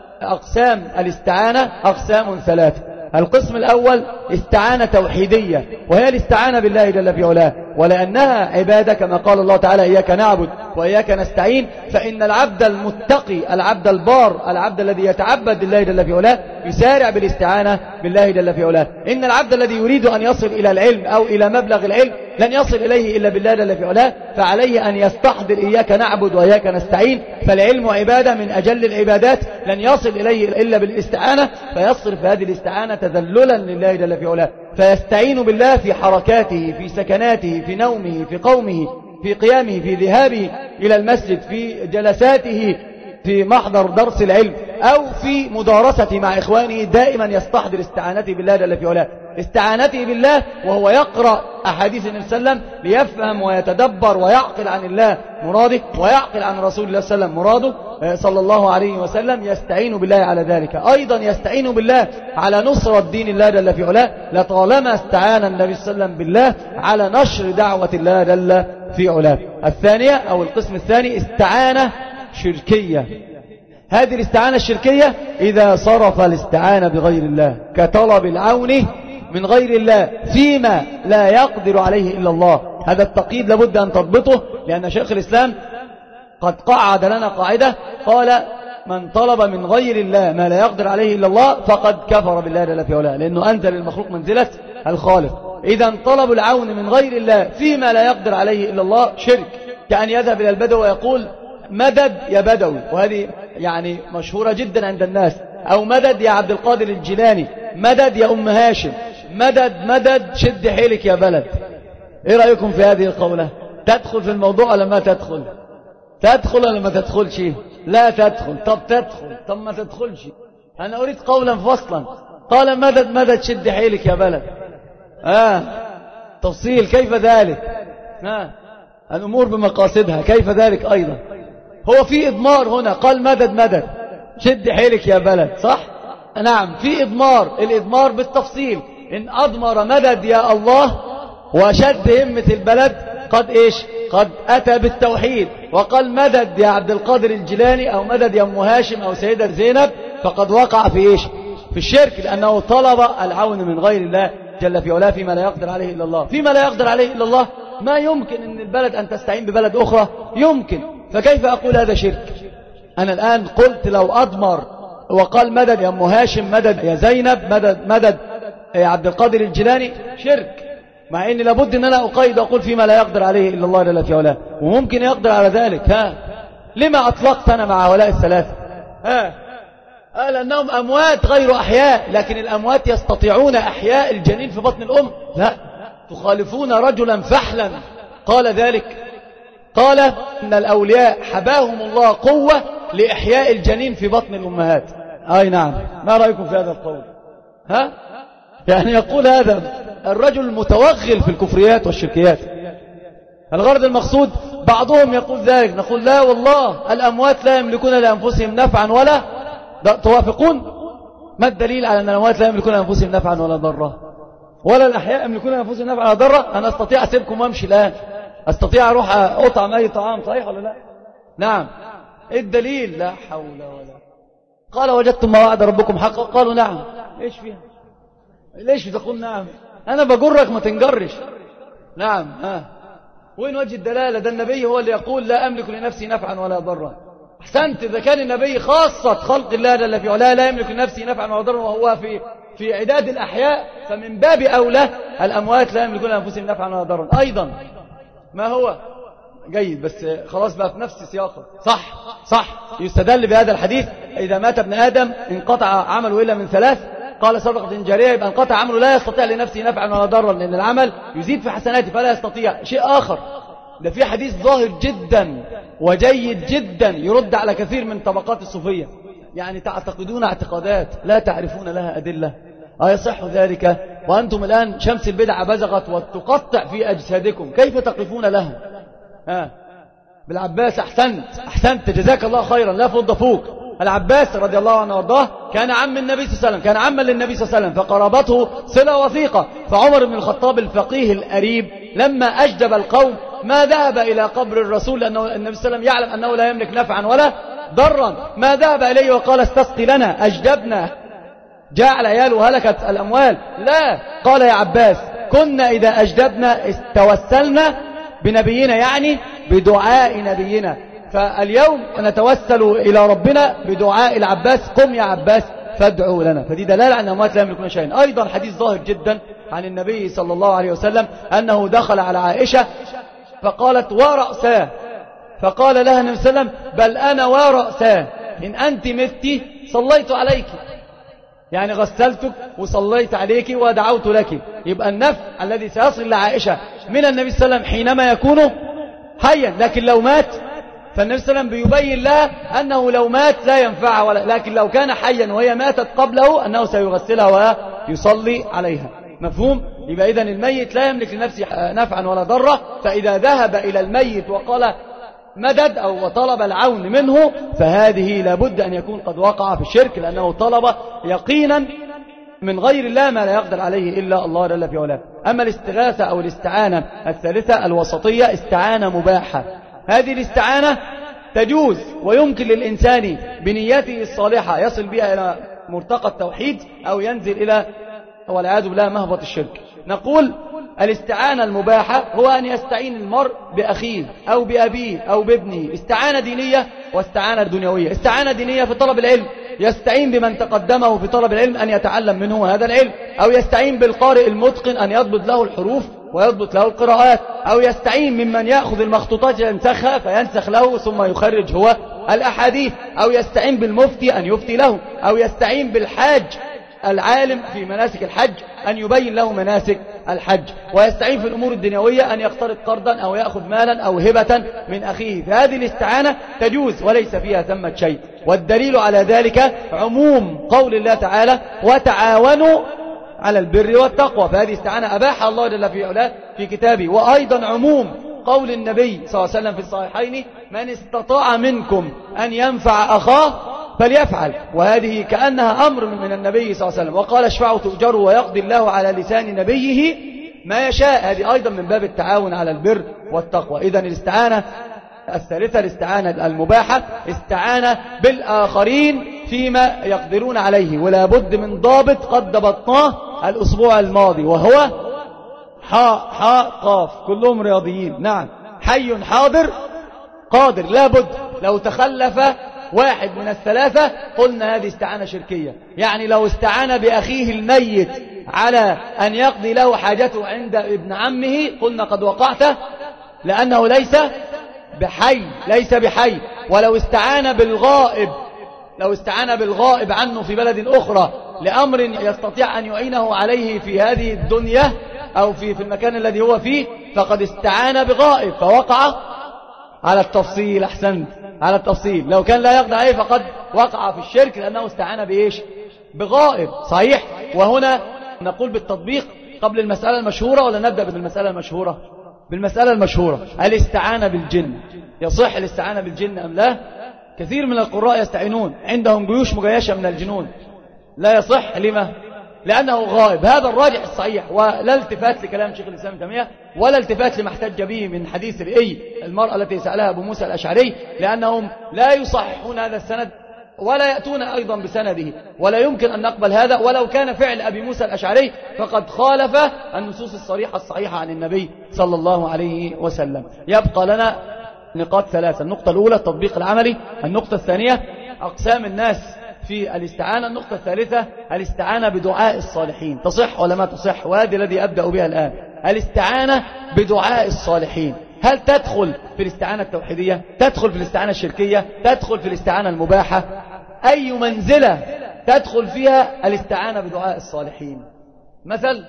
Speaker 2: أقسام الاستعانة أقسام ثلاثة. القسم الأول استعانة توحيدية، وهي الاستعانة بالله جل في علاه، ولأنها عبادة كما قال الله تعالى إياك نعبد وإياك نستعين، فإن العبد المتقي، العبد البار، العبد الذي يتعبد لله جل في علاه يسارع بالاستعانة بالله جل في علاه. إن العبد الذي يريد أن يصل إلى العلم أو إلى مبلغ العلم لن يصل إليه إلا بالله جل في علاه، فعليه أن يستحضر إياك نعبد وإياك نستعين، فالعلم عبادة من أجل العبادات، لن يصل إليه إلا بالاستعانة، فيصرف هذه الاستعانة تذللا لله جل في علاه، فيستعين بالله في حركاته، في سكناته، في نومه، في قومه، في قيامه، في ذهابه إلى المسجد، في جلساته في محضر درس العلم، أو في مدارسة مع إخوانه، دائما يستحضر استعانته بالله جل في علاه. استعانته بالله وهو يقرأ أحاديث النبي صلى الله عليه وسلم ليفهم ويتدبر ويعقل عن الله مراده، ويعقل عن رسول الله صلى الله عليه وسلم مراده صلى الله عليه وسلم، يستعين بالله على ذلك. أيضا يستعين بالله على نصرة دين الله جل في علاه، لطالما استعان النبي صلى الله عليه وسلم بالله على نشر دعوة الله جل في علاه. الثانية أو القسم الثاني استعانة شركية. هذه الاستعانة الشركية إذا صرف الاستعانة بغير الله، كطلب العون من غير الله فيما لا يقدر عليه إلا الله. هذا التقييد لابد أن تضبطه، لأن شيخ الإسلام قد قعد لنا قاعدة قال من طلب من غير الله ما لا يقدر عليه إلا الله فقد كفر بالله جل في علاه، لأنه أنزل المخلوق منزلة الخالق. إذا طلب العون من غير الله فيما لا يقدر عليه إلا الله شرك، كأن يذهب إلى البدو ويقول مدد يا بدوي، وهذه يعني مشهورة جدا عند الناس، أو مدد يا عبد القادر الجيلاني، مدد يا أم هاشم، مدد مدد شد حيلك يا بلد. إيه رأيكم في هذه القولة؟ تدخل في الموضوع ولا ما تدخل؟ تدخل ولا ما تدخلش؟ لا تدخل. طب تدخل، طب ما تدخلش. أنا أريد قولا فصلا. قال مدد مدد شد حيلك يا بلد. آه تفصيل كيف ذلك؟ آه الأمور بمقاصدها، كيف ذلك أيضا؟ هو في إضمار هنا، قال مدد مدد شد حيلك يا بلد، صح؟ نعم في إضمار، الإضمار بالتفصيل. إن أضمر مدد يا الله وشد همة البلد قد إيش؟ قد أتى بالتوحيد، وقال مدد يا عبد القادر الجيلاني أو مدد يا أم هاشم أو سيدة زينب، فقد وقع في إيش؟ في الشرك، لأنه طلب العون من غير الله جل في علاه فيما لا يقدر عليه إلا الله. فيما لا يقدر عليه إلا الله ما يمكن أن البلد أن تستعين ببلد أخرى، يمكن، فكيف أقول هذا شرك؟ أنا الآن قلت لو أضمر وقال مدد يا أم هاشم، مدد يا زينب، مدد مدد يا عبد القادر الجيلاني، شرك. مع ان لابد ان انا اقيد واقول فيما لا يقدر عليه الا الله جل في علاه، وممكن يقدر على ذلك. ها لما اطلقت انا مع هؤلاء الثلاثه؟ ها قال انهم اموات غير احياء، لكن الاموات يستطيعون احياء الجنين في بطن الام؟ لا، تخالفون رجلا فحلا قال ذلك. قال ان الاولياء حباهم الله قوه لاحياء الجنين في بطن الامهات. اي نعم، ما رايكم في هذا القول؟ ها يعني يقول هذا الرجل المتوغل في الكفريات والشركيات. الغرض المقصود بعضهم يقول ذلك، نقول لا والله الأموات لا يملكون لأنفسهم نفعا ولا توافقون. ما الدليل على أن الأموات لا يملكون لأنفسهم نفعا ولا ضرا؟ ولا الأحياء يملكون لأنفسهم نفعا ولا ضرا. أنا أستطيع أسيبكم وأمشي الآن، أستطيع أروح أطعم أي طعام، صحيح ولا لا؟ نعم. إيه الدليل؟ لا حول ولا. قال وجدتم ما وعد ربكم حقا؟ قالوا نعم. إيش فيها؟ ليش تقول نعم؟ أنا بجرك ما تنجرش. نعم. ها وين وجه الدلالة؟ ده النبي هو اللي يقول لا أملك لنفسي نفعا ولا ضرا. أحسنت، إذا كان النبي خاصة خلق الله جل في علاه لا يملك لنفسي نفعا ولا ضرا وهو في في عداد الأحياء، فمن باب أولى الأموات لا يملكون لأنفسهم نفعا ولا ضرا أيضا. ما هو جيد، بس خلاص بقى في نفس سياقه. صح صح. يستدل بهذا الحديث إذا مات ابن آدم انقطع عمله إلا من ثلاث، قال صدقة جارية، يبقى انقطع عمله، لا يستطيع لنفسه نفعا ولا ضرا، لأن العمل يزيد في حسناته فلا يستطيع. شيء آخر، ده في حديث ظاهر جدا وجيد جدا يرد على كثير من طبقات الصوفية، يعني تعتقدون اعتقادات لا تعرفون لها أدلة. أيصح ذلك وأنتم الآن شمس البدع بزغت وتقطع في أجسادكم، كيف تقفون لها؟ ها بالعباس، أحسنت أحسنت جزاك الله خيرا، لا فض فوق. العباس رضي الله عنه وارضاه كان عم النبي صلى الله عليه وسلم، كان عما للنبي صلى الله عليه وسلم، فقرابته صلة وثيقة. فعمر بن الخطاب الفقيه الأريب لما أجدب القوم ما ذهب إلى قبر الرسول، لأنه النبي صلى الله عليه وسلم يعلم أنه لا يملك نفعا ولا ضرا، ما ذهب إليه وقال استسقي لنا، أجدبنا، جاء العيال وهلكت الأموال. لا، قال يا عباس كنا إذا أجدبنا توسلنا بنبينا، يعني بدعاء نبينا، فاليوم نتوسل إلى ربنا بدعاء العباس، قم يا عباس فادعوا لنا. فدي دلالة على أن الأموات لا يملكون شيئا. أيضا حديث ظاهر جدا عن النبي صلى الله عليه وسلم أنه دخل على عائشة فقالت ورأساه، فقال لها النبي صلى الله عليه وسلم بل أنا ورأساه، إن أنت متي صليت عليك، يعني غسلتك وصليت عليك ودعوت لك. يبقى النفع الذي سيصل لعائشة من النبي صلى الله عليه وسلم حينما يكون حيا، لكن لو مات فالنبي صلى الله عليه وسلم بيبين لها أنه لو مات لا ينفع، ولا لكن لو كان حيا وهي ماتت قبله أنه سيغسلها ويصلي عليها. مفهوم؟ يبقى إذن الميت لا يملك لنفسه نفعا ولا ضرا، فإذا ذهب إلى الميت وقال مدد أو طلب العون منه فهذه لابد أن يكون قد وقع في الشرك، لأنه طلب يقينا من غير الله ما لا يقدر عليه إلا الله جل في علاه. أما الاستغاثة أو الاستعانة الثالثة الوسطية، استعانة مباحة. هذه الاستعانة تجوز ويمكن للإنسان بنيته الصالحة يصل بها إلى مرتقى التوحيد أو ينزل إلى والعياذ بالله مهبط الشرك. نقول الاستعانة المباحة هو أن يستعين المرء بأخيه أو بأبيه أو بابنه، استعانة دينية واستعانة دنيوية. استعانة دينية في طلب العلم، يستعين بمن تقدمه في طلب العلم أن يتعلم منه هذا العلم، أو يستعين بالقارئ المتقن أن يضبط له الحروف ويضبط له القراءات، أو يستعين ممن يأخذ المخطوطات ينسخها فينسخ له ثم يخرج هو الأحاديث، أو يستعين بالمفتي أن يفتي له، أو يستعين بالحاج العالم في مناسك الحج أن يبين له مناسك الحج، ويستعين في الأمور الدنيوية أن يقترض قرضا أو يأخذ مالا أو هبة من أخيه. فهذه الاستعانة تجوز وليس فيها ثمة شيء، والدليل على ذلك عموم قول الله تعالى وتعاونوا على البر والتقوى، فهذه استعانة أباحها الله جل في علاه في كتابه. وأيضا عموم قول النبي صلى الله عليه وسلم في الصحيحين من استطاع منكم أن ينفع أخاه فليفعل، وهذه كأنها أمر من النبي صلى الله عليه وسلم. وقال اشفعوا تؤجروا ويقضي الله على لسان نبيه ما يشاء، هذه أيضا من باب التعاون على البر والتقوى. إذن الاستعانة الثالثة الاستعانة المباحة، استعانة بالآخرين فيما يقدرون عليه، ولا بد من ضابط قد ضبطناه الأسبوع الماضي، وهو حاء حاء قاف، كلهم رياضيين. نعم، حي حاضر قادر، لا بد. لو تخلف واحد من الثلاثة قلنا هذه استعانة شركية. يعني لو استعان بأخيه الميت على أن يقضي له حاجته عند ابن عمه قلنا قد وقعت، لأنه ليس بحي ليس بحي. ولو استعان بالغائب لو استعان بالغائب عنه في بلد أخرى لأمر يستطيع أن يعينه عليه في هذه الدنيا أو في في المكان الذي هو فيه فقد استعان بغائب فوقع على التفصيل. أحسنت، على التفصيل. لو كان لا يقضي عليه فقد وقع في الشرك لأنه استعان بإيش؟ بغائب. صحيح. وهنا نقول بالتطبيق قبل المسألة المشهورة، ولا نبدأ بالمسألة المشهورة؟ بالمسألة المشهورة. الاستعانة بالجن، يصح الاستعانة بالجن أم لا؟ كثير من القراء يستعينون، عندهم جيوش مجيشة من الجنون. لا يصح. لما؟ لأنه غائب. هذا الراجح الصحيح، ولا التفات لكلام شيخ الإسلام ابن تيمية ولا التفات لما احتج به من حديث رئي المرأة التي سألها أبو موسى الأشعري، لأنهم لا يصححون هذا السند ولا يأتون أيضا بسنده، ولا يمكن أن نقبل هذا. ولو كان فعل أبي موسى الأشعري فقد خالف النصوص الصريحة الصحيحة عن النبي صلى الله عليه وسلم. يبقى لنا نقاط ثلاثة. النقطة الأولى التطبيق العملي، النقطة الثانية أقسام الناس في الاستعانة، النقطة الثالثة الاستعانة بدعاء الصالحين. تصح ولا ما تصح؟ وهذه الذي أبدأ بها الآن. الاستعانة بدعاء الصالحين هل تدخل في الاستعانة التوحيدية؟ تدخل في الاستعانة الشركية؟ تدخل في الاستعانة المباحة؟ أي منزلة تدخل فيها الاستعانة بدعاء الصالحين؟ مثل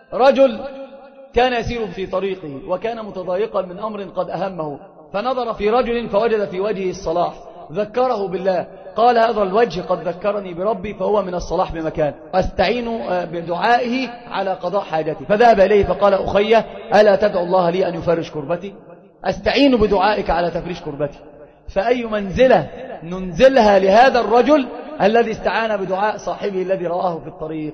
Speaker 2: رجل كان يسير في طريقه وكان متضايقا من أمر قد أهمه، فنظر في رجل فوجد في وجهه الصلاح، ذكره بالله، قال هذا الوجه قد ذكرني بربي فهو من الصلاح بمكان، أستعين بدعائه على قضاء حاجتي. فذهب إليه فقال أخي ألا تدعو الله لي أن يفرج كربتي؟ أستعين بدعائك على تفريج كربتي. فأي منزلة ننزلها لهذا الرجل الذي استعان بدعاء صاحبه الذي رآه في الطريق؟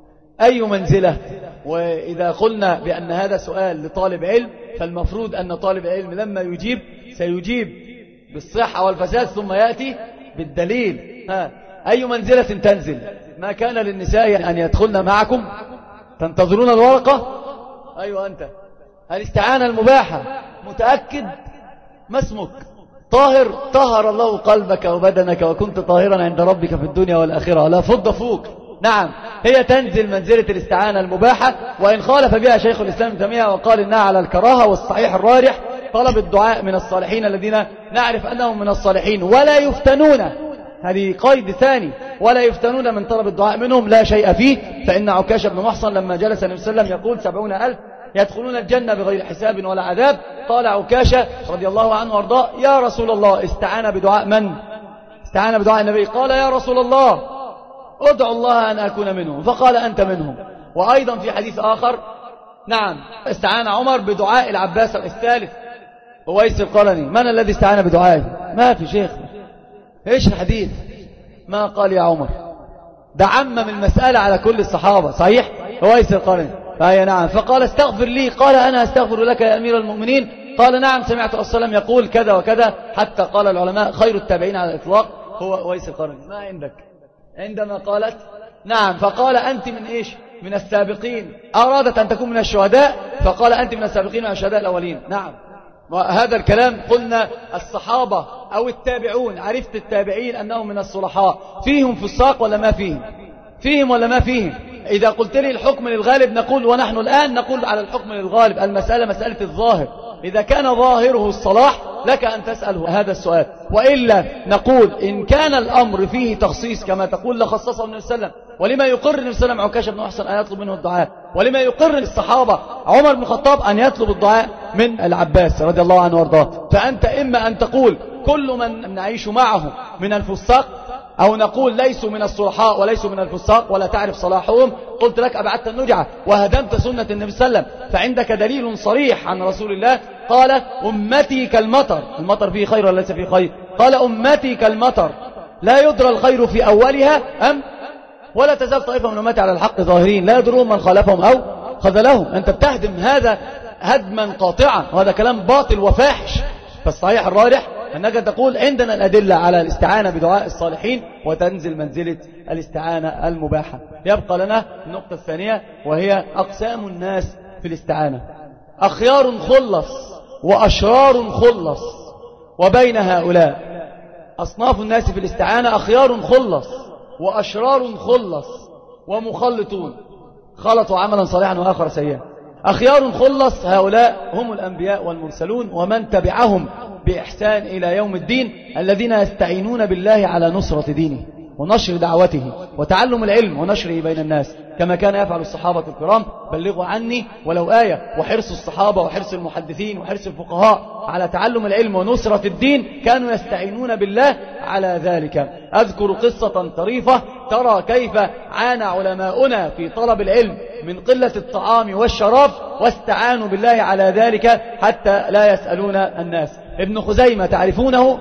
Speaker 2: أي منزلة؟ وإذا قلنا بأن هذا سؤال لطالب علم فالمفروض أن طالب العلم لما يجيب سيجيب بالصحة والفساد ثم يأتي بالدليل. ها. أي منزلة تنزل؟ ما كان للنساء أن يدخلن معكم تنتظرون الورقة؟ أيوة أنت. الاستعانة المباحة، متأكد؟ ما اسمك؟ طاهر؟ طهر الله قلبك وبدنك وكنت طاهرا عند ربك في الدنيا والآخرة لا فض فوق. نعم، هي تنزل منزلة الاستعانة المباحة، وإن خالف بها شيخ الإسلام ابن تيمية وقال إنها على الكراهة، والصحيح الراجح طلب الدعاء من الصالحين الذين نعرف أنهم من الصالحين ولا يفتنون. هذه قيد ثاني، ولا يفتنون من طلب الدعاء منهم لا شيء فيه. فإن عكاشة بن محصن لما جلس النبي صلى الله عليه وسلم يقول سبعون ألف يدخلون الجنة بغير حساب ولا عذاب، قال عكاشة رضي الله عنه وارضاه يا رسول الله استعان بدعاء من؟ استعان بدعاء النبي. قال يا رسول الله ادعو الله أن أكون منهم، فقال أنت منهم. وأيضا في حديث آخر نعم استعان عمر بدعاء العباس الثالث وويس القرني. من الذي استعان بدعائه؟ ما في شيخ. ايش الحديث؟ ما قال يا عمر، ده عمم المسألة على كل الصحابة. صحيح؟ وويس القرني. فهي نعم. فقال استغفر لي، قال أنا استغفر لك يا أمير المؤمنين. قال نعم سمعت الرسول يقول كذا وكذا، حتى قال العلماء خير التابعين على الإطلاق هو ويس القرني. ما عندك؟ عندما قالت نعم فقال أنت من إيش؟ من السابقين. أرادت أن تكون من الشهداء فقال أنت من السابقين من الشهداء الأولين. نعم. وهذا الكلام قلنا الصحابة أو التابعون، عرفت التابعين أنهم من الصلحاء، فيهم فساق ولا ما فيهم؟ فيهم ولا ما فيهم؟ إذا قلت لي الحكم للغالب نقول، ونحن الآن نقول على الحكم للغالب، المسألة مسألة الظاهر. إذا كان ظاهره الصلاح لك أن تسأل هذا السؤال، وإلا نقول إن كان الأمر فيه تخصيص كما تقول لخصصه النبي صلى الله عليه وسلم. ولما يقر النبي صلى الله عليه وسلم عكاشة بن محصن أن يطلب منه الدعاء، ولما يقر الصحابة عمر بن الخطاب أن يطلب الدعاء من العباس رضي الله عنه وارضاه. فأنت إما أن تقول كل من نعيش معه من الفساق، أو نقول ليسوا من الصلحاء وليسوا من الفساق ولا تعرف صلاحهم. قلت لك أبعدت النجعة وهدمت سنة النبي صلى الله عليه وسلم. فعندك دليل صريح عن رسول الله قال أمتي كالمطر. المطر فيه خير ولا ليس فيه خير؟ قال أمتي كالمطر لا يدرى الخير في أولها أم ولا تزال طائفة من أمتي على الحق ظاهرين لا يدرون من خالفهم أو خذلهم. أنت بتهدم هذا هدما قاطعا، وهذا كلام باطل وفاحش. فالصحيح الراجح أنك تقول عندنا الأدلة على الاستعانة بدعاء الصالحين وتنزل منزلة الاستعانة المباحة. يبقى لنا النقطة الثانية وهي أقسام الناس في الاستعانة. أخيار خلص وأشرار خلص، وبين هؤلاء أصناف الناس في الاستعانة: أخيار خلص وأشرار خلص ومخلطون، خلطوا عملا صالحا وآخر سيئا. أخيار خلص هؤلاء هم الأنبياء والمرسلون ومن تبعهم بإحسان إلى يوم الدين، الذين يستعينون بالله على نصرة دينه ونشر دعوته وتعلم العلم ونشره بين الناس، كما كان يفعل الصحابة الكرام: بلغوا عني ولو آية. وحرص الصحابة وحرص المحدثين وحرص الفقهاء على تعلم العلم ونصرة الدين كانوا يستعينون بالله على ذلك. أذكر قصة طريفة ترى كيف عانى علماؤنا في طلب العلم من قلة الطعام والشراب، واستعانوا بالله على ذلك حتى لا يسألون الناس. ابن خزيمة تعرفونه؟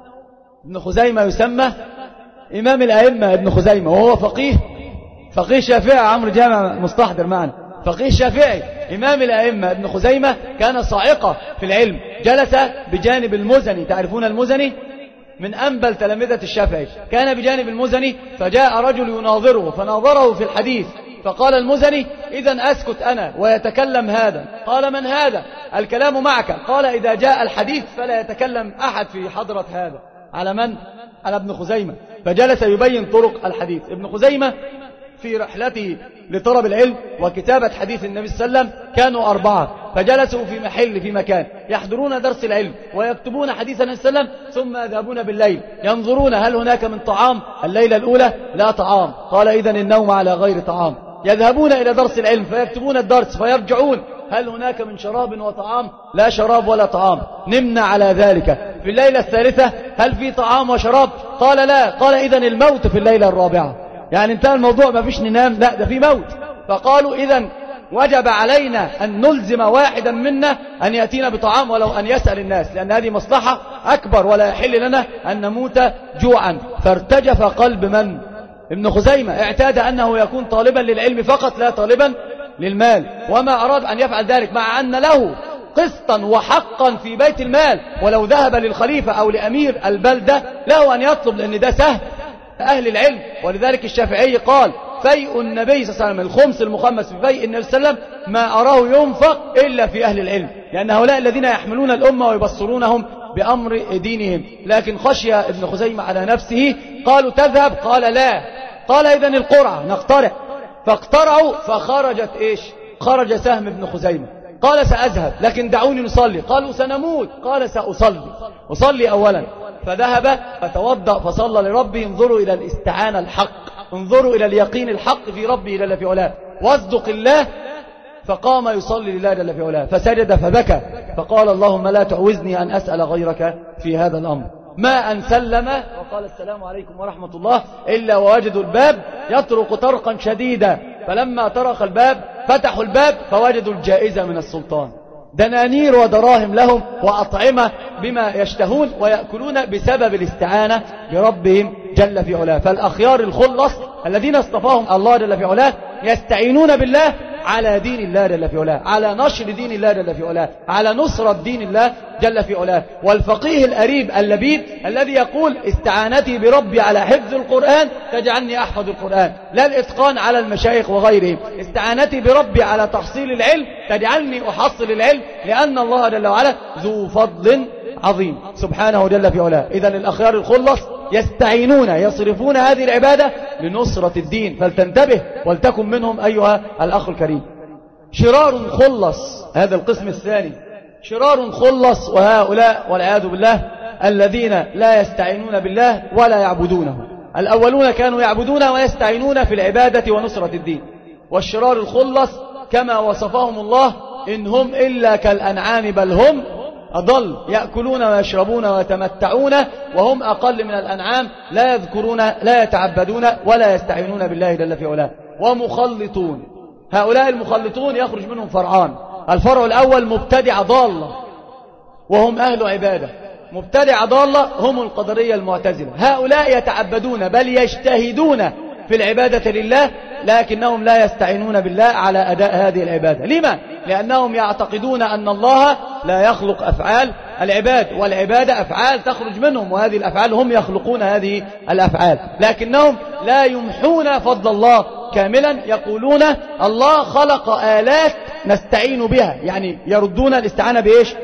Speaker 2: ابن خزيمة يسمى إمام الأئمة ابن خزيمة، وهو فقيه فقيه شافعي. عمرو جامع مستحضر معنا، فقيه شافعي إمام الأئمة ابن خزيمة، كان صاعقة في العلم. جلس بجانب المزني، تعرفون المزني؟ من أنبل تلامذة الشافعي، كان بجانب المزني، فجاء رجل يناظره فناظره في الحديث، فقال المزني: إذن أسكت أنا ويتكلم هذا. قال: من هذا؟ الكلام معك. قال: إذا جاء الحديث فلا يتكلم أحد في حضرة هذا. على من؟ على ابن خزيمة. فجلس يبين طرق الحديث. ابن خزيمة في رحلته لطلب العلم وكتابة حديث النبي صلى الله عليه وسلم كانوا أربعة، فجلسوا في محل في مكان يحضرون درس العلم ويكتبون حديث النبي صلى الله عليه وسلم، ثم يذهبون بالليل ينظرون هل هناك من طعام. الليلة الأولى لا طعام، قال: إذن النوم على غير طعام. يذهبون إلى درس العلم فيكتبون الدرس فيرجعون، هل هناك من شراب وطعام؟ لا شراب ولا طعام، نمنا على ذلك. في الليلة الثالثة هل في طعام وشراب؟ قال: لا. قال: إذن الموت في الليلة الرابعة. يعني انتهى الموضوع، ما فيش ننام، لا ده في موت. فقالوا: إذن وجب علينا أن نلزم واحدا منا أن يأتينا بطعام ولو أن يسأل الناس، لأن هذه مصلحة أكبر ولا يحل لنا أن نموت جوعا. فارتجف قلب من؟ ابن خزيمة. اعتاد أنه يكون طالبا للعلم فقط لا طالبا للمال، وما أراد أن يفعل ذلك مع أن له قسطا وحقا في بيت المال، ولو ذهب للخليفة أو لأمير البلدة له أن يطلب، لأن ده سهل أهل العلم. ولذلك الشافعي قال: فيء النبي صلى الله عليه وسلم، الخمس المخمس في فيء النبي صلى الله عليه وسلم، ما أراه ينفق إلا في أهل العلم، لأن هؤلاء الذين يحملون الأمة ويبصرونهم بأمر دينهم. لكن خشي ابن خزيمة على نفسه. قالوا: تذهب؟ قال: لا. قال: إذن القرعة نقترع. فاقترعوا فخرجت إيش؟ خرج سهم ابن خزيمة. قال: سأذهب لكن دعوني نصلي. قالوا: سنموت. قال: سأصلي، أصلي أولا. فذهب فتوضأ فصلى لربه. انظروا إلى الاستعانة الحق، انظروا إلى اليقين الحق في ربه جل في علاه، واصدق الله. فقام يصلي لله جل في علاه، فسجد فبكى، فقال: اللهم لا تعوزني أن أسأل غيرك في هذا الأمر. ما أن سلم وقال: السلام عليكم ورحمة الله، إلا ووجدوا الباب يطرق طرقا شديدا. فلما طرق الباب فتحوا الباب فوجدوا الجائزة من السلطان، دنانير ودراهم لهم وأطعمة بما يشتهون، ويأكلون بسبب الاستعانة بربهم جل في علاه. فالأخيار الخلص الذين اصطفاهم الله جل في علاه يستعينون بالله على دين الله جل في علاه، على نشر دين الله جل في علاه، على نصرة دين الله جل في علاه. والفقيه الأريب اللبيب الذي يقول: استعانتي بربي على حفظ القرآن تجعلني أحفظ القرآن، لا الإتقان على المشايخ وغيرهم. استعانتي بربي على تحصيل العلم تجعلني أحصل العلم، لأن الله جل وعلا ذو فضل عظيم سبحانه جل في علاه. إذن الأخيار الخلص يستعينون يصرفون هذه العبادة لنصرة الدين، فلتنتبه ولتكن منهم أيها الأخ الكريم. شرار خلص، هذا القسم الثاني، شرار خلص، وهؤلاء والعياذ بالله الذين لا يستعينون بالله ولا يعبدونه. الأولون كانوا يعبدون ويستعينون في العبادة ونصرة الدين، والشرار الخلص كما وصفهم الله: إن هم إلا كالأنعام بل هم أضل، يأكلون ويشربون ويتمتعون وهم أقل من الأنعام، لا يذكرون لا يتعبدون ولا يستعينون بالله جل في علاه. ومخلطون، هؤلاء المخلطون يخرج منهم فرعان. الفرع الأول مبتدع ضالة وهم أهل عبادة، مبتدع ضالة هم القدرية المعتزلة. هؤلاء يتعبدون بل يجتهدون في العبادة لله، لكنهم لا يستعينون بالله على أداء هذه العبادة. لما؟ لأنهم يعتقدون أن الله لا يخلق أفعال العباد، والعبادة أفعال تخرج منهم، وهذه الأفعال هم يخلقون هذه الأفعال، لكنهم لا يمحون فضل الله كاملا. يقولون الله خلق آلات نستعين بها، يعني يردون الاستعانة بإيش؟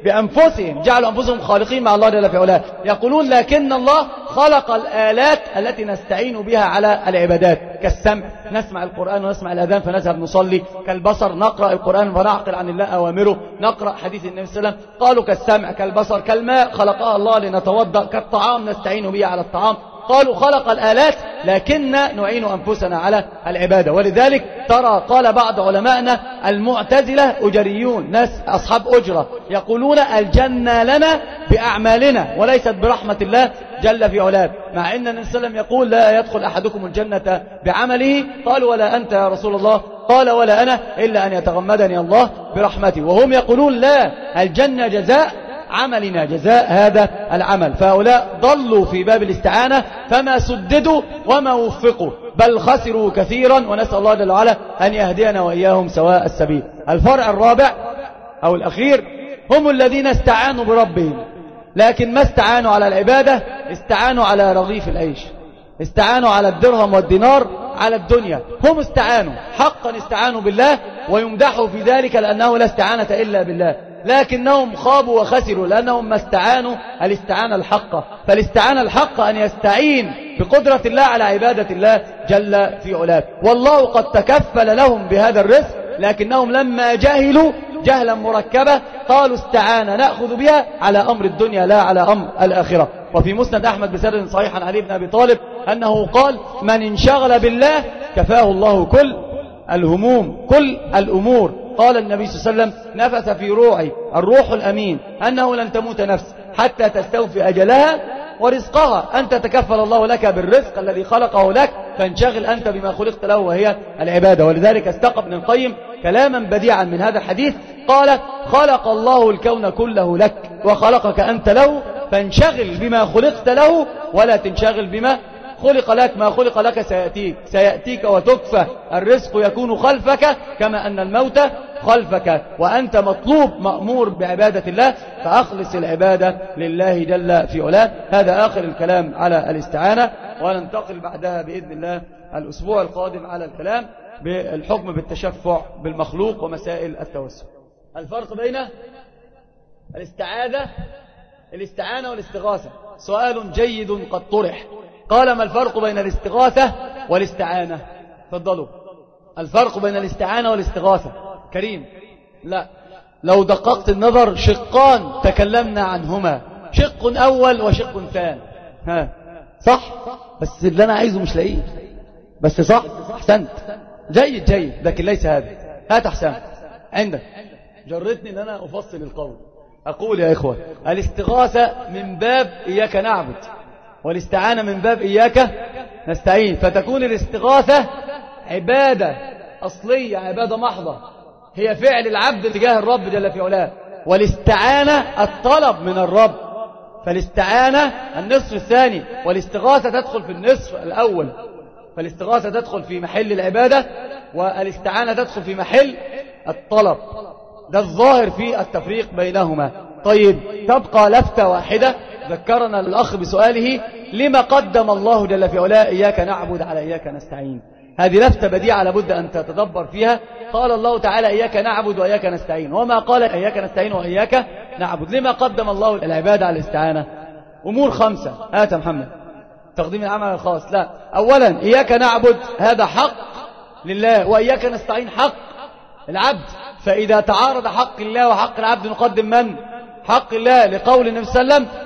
Speaker 2: بأنفسهم، جعلوا أنفسهم خالقين مع الله جل في علاه. يقولون لكن الله خلق الآلات التي نستعين بها على العبادات، كالسمع نسمع القرآن ونسمع الأذان فنذهب نصلي، كالبصر نقرأ القرآن ونعقل عن الله أوامره، نقرأ حديث النبي صلى الله عليه وسلم. قالوا كالسمع كالبصر كالماء خلقها الله لنتوضأ، كالطعام نستعين به على الطعام. قالوا خلق الآلات لكن نعين أنفسنا على العبادة. ولذلك ترى قال بعض علمائنا المعتزلة أجريون، ناس أصحاب أجرة، يقولون الجنة لنا بأعمالنا وليست برحمة الله جل في علاه، مع أن النبي صلى الله عليه وسلم يقول لا يدخل أحدكم الجنة بعمله. قالوا ولا أنت يا رسول الله؟ قال ولا أنا إلا أن يتغمدني الله برحمته. وهم يقولون لا، الجنة جزاء عملنا، جزاء هذا العمل. فهؤلاء ضلوا في باب الاستعانة فما سددوا وما وفقوا، بل خسروا كثيرا، ونسأل الله جل وعلا أن يهدينا وإياهم سواء السبيل. الفرع الرابع أو الأخير هم الذين استعانوا بربهم، لكن ما استعانوا على العبادة، استعانوا على رغيف العيش، استعانوا على الدرهم والدينار، على الدنيا. هم استعانوا حقا، استعانوا بالله ويمدحوا في ذلك لأنه لا استعانة إلا بالله، لكنهم خابوا وخسروا لأنهم ما استعانوا الاستعانة الحقة. فالاستعانة الحقة أن يستعين بقدرة الله على عبادة الله جل في علاه. والله قد تكفل لهم بهذا الرزق، لكنهم لما جهلوا جهلا مركبة قالوا استعانة نأخذ بها على أمر الدنيا لا على أمر الآخرة. وفي مسند أحمد بسند صحيح عن علي بن أبي طالب أنه قال من انشغل بالله كفاه الله كل الهموم كل الأمور. قال النبي صلى الله عليه وسلم نفث في روعي الروح الأمين أنه لن تموت نفس حتى تستوفي أجلها ورزقها. أنت تكفل الله لك بالرزق الذي خلقه لك، فانشغل أنت بما خلقت له وهي العبادة. ولذلك استقى ابن القيم كلاما بديعا من هذا الحديث، قال خلق الله الكون كله لك وخلقك أنت له، فانشغل بما خلقت له ولا تنشغل بما خلق لك. ما خلق لك سيأتيك سيأتيك وتكفى، الرزق يكون خلفك كما أن الموت خلفك، وأنت مطلوب مأمور بعبادة الله، فأخلص العبادة لله جل في علاه. هذا آخر الكلام على الاستعانة، وننتقل بعدها بإذن الله الأسبوع القادم على الكلام بالحكم بالتشفع بالمخلوق ومسائل التوسل. الفرق بين الاستعاذة الاستعانة والاستغاثة سؤال جيد قد طرح. قال ما الفرق بين الاستغاثة والاستعانة؟ تفضلوا. الفرق بين الاستعانة والاستغاثة كريم؟ لا، لو دققت النظر شقان تكلمنا عنهما، شق أول وشق ثاني. ها صح؟ بس اللي أنا عايزه مش لاقيه، بس صح؟ أحسنت، جيد جيد، لكن ليس هذا. هات حسام عندك. جرتني أن أنا أفصل القول. أقول يا إخوة الاستغاثة من باب إياك نعبد، والاستعانة من باب إياك نستعين، فتكون الاستغاثة عبادة أصلية، عبادة محضة، هي فعل العبد تجاه الرب جل في علاه. والاستعانة الطلب من الرب، فالاستعانة النصف الثاني، والاستغاثة تدخل في النصف الأول. فالاستغاثة تدخل في محل العبادة، والاستعانة تدخل في محل الطلب. ده الظاهر في التفريق بينهما. طيب تبقى لفتة واحدة ذكرنا الأخ بسؤاله لما قدم الله جل في علاه إياك نعبد على إياك نستعين. هذه لفتة بديعة لابد أن تتدبر فيها. قال الله تعالى إياك نعبد وإياك نستعين، وما قال إياك نستعين وإياك نعبد. لما قدم الله العبادة على الاستعانة؟ أمور خمسة. آت محمد تقديم العمل الخاص. لا، أولا إياك نعبد هذا حق لله، وإياك نستعين حق العبد. فإذا تعارض حق الله وحق العبد نقدم من؟ حق الله، لقول النبي صلى الله عليه وسلم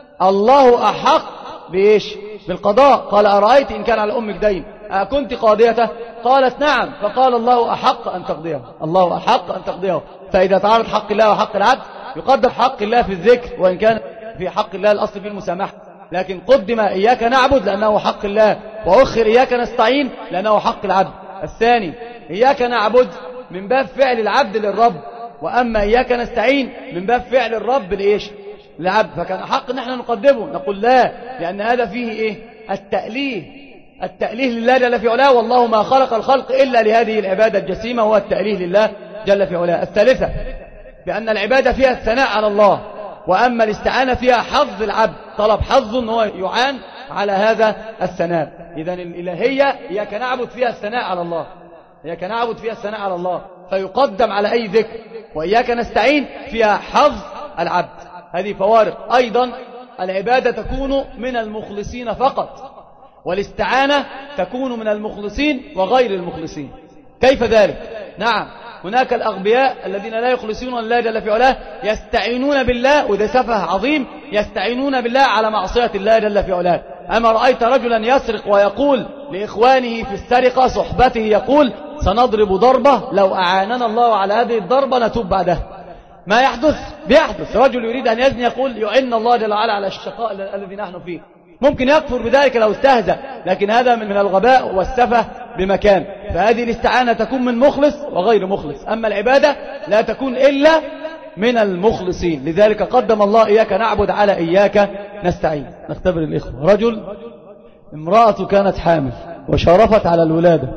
Speaker 2: الله أحق بإيش؟ بالقضاء. قال أرأيت إن كان على أمك دين أكنت قاضيته؟ قالت نعم. فقال الله أحق أن تقضيه، الله أحق أن تقضيه. فإذا تعارض حق الله وحق العبد يقدم حق الله في الذكر، وإن كان في حق الله الأصل في المسامحة، لكن قدم إياك نعبد لأنه حق الله، وأخر إياك نستعين لأنه حق العبد. الثاني إياك نعبد من باب فعل العبد للرب، وأما إياك نستعين من باب فعل الرب لإيش؟ للعبد. فكان حق نحن نقدمه. نقول لا، لأن هذا فيه إيه؟ التأليه، التأليه لله جل في علاه، والله ما خلق الخلق إلا لهذه العبادة الجسيمة، هو التأليه لله جل في علاه. الثالثة بأن العبادة فيها الثناء على الله، وأما الاستعانة فيها حظ العبد، طلب حظ هو يعان على هذا الثناء. إذن الإلهية إياك نعبد فيها الثناء على الله، إياك نعبد فيها الثناء على الله فيقدم على أي ذكر، وإياك نستعين فيها حظ العبد. هذه فوارق. أيضا العبادة تكون من المخلصين فقط، والاستعانة تكون من المخلصين وغير المخلصين. كيف ذلك؟ نعم، هناك الأغبياء الذين لا يخلصون الله جل في علاه يستعينون بالله، وده سفه عظيم، يستعينون بالله على معصية الله جل في علاه. أما رأيت رجلا يسرق ويقول لإخوانه في السرقة صحبته يقول سنضرب ضربة لو أعاننا الله على هذه الضربة نتوب بعدها؟ ما يحدث؟ بيحدث. رجل يريد أن يزني يقول يعين الله جل وعلا على الشقاء الذي نحن فيه. ممكن يكفر بذلك لو استهزأ، لكن هذا من الغباء والسفه بمكان. فهذه الاستعانة تكون من مخلص وغير مخلص، أما العبادة لا تكون إلا من المخلصين. لذلك قدم الله إياك نعبد على إياك نستعين. نختبر الإخوة. رجل امرأة كانت حامل وشرفت على الولادة،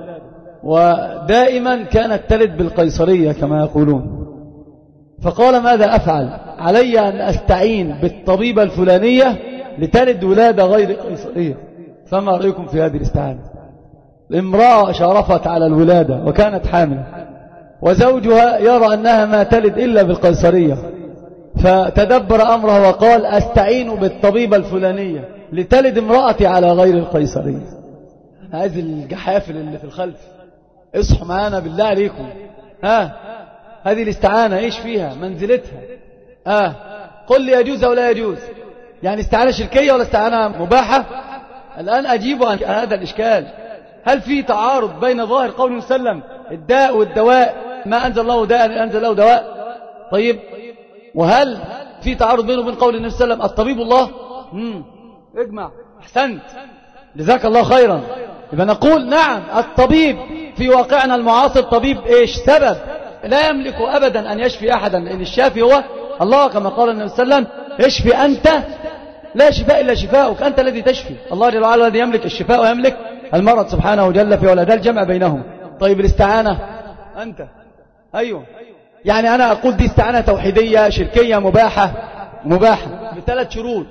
Speaker 2: ودائما كانت تلد بالقيصرية كما يقولون، فقال ماذا أفعل؟ علي أن أستعين بالطبيبة الفلانية لتلد ولادة غير قيصرية. فما رأيكم في هذه الاستعانة؟ امرأة شرفت على الولادة وكانت حامل، وزوجها يرى أنها ما تلد إلا بالقيصرية، فتدبر أمره وقال أستعين بالطبيبة الفلانية لتلد امرأتي على غير القيصرية. هذه الجحافل اللي في الخلف اصحوا معانا بالله عليكم. ها هذه الاستعانة ايش فيها؟ منزلتها. ها قل لي يجوز أو لا يجوز؟ يعني استعانة شركية ولا استعانة مباحة؟ الآن أجيب عن هذا الإشكال. هل في تعارض بين ظاهر قوله صلى الله عليه وسلم الداء والدواء؟ ما أنزل الله داء أنزل له دواء. طيب، وهل في تعارض بينه وبين قول النبي صلى الله عليه وسلم الطبيب الله؟ امم اجمع. أحسنت، جزاك الله خيرا. يبقى نقول نعم، الطبيب في واقعنا المعاصر طبيب ايش؟ سبب. لا يملك أبدا أن يشفي أحدا، لأن الشافي هو الله، كما قال النبي صلى الله عليه وسلم اشفي أنت لا شفاء إلا شفاءك، أنت الذي تشفي. الله جل وعلا الذي يملك الشفاء ويملك المرض سبحانه جل في علاه. ده الجمع بينهم. طيب الاستعانة أنت أيوه، يعني أنا أقول دي استعانة توحيدية شركية مباحة مباحة بثلاث شروط: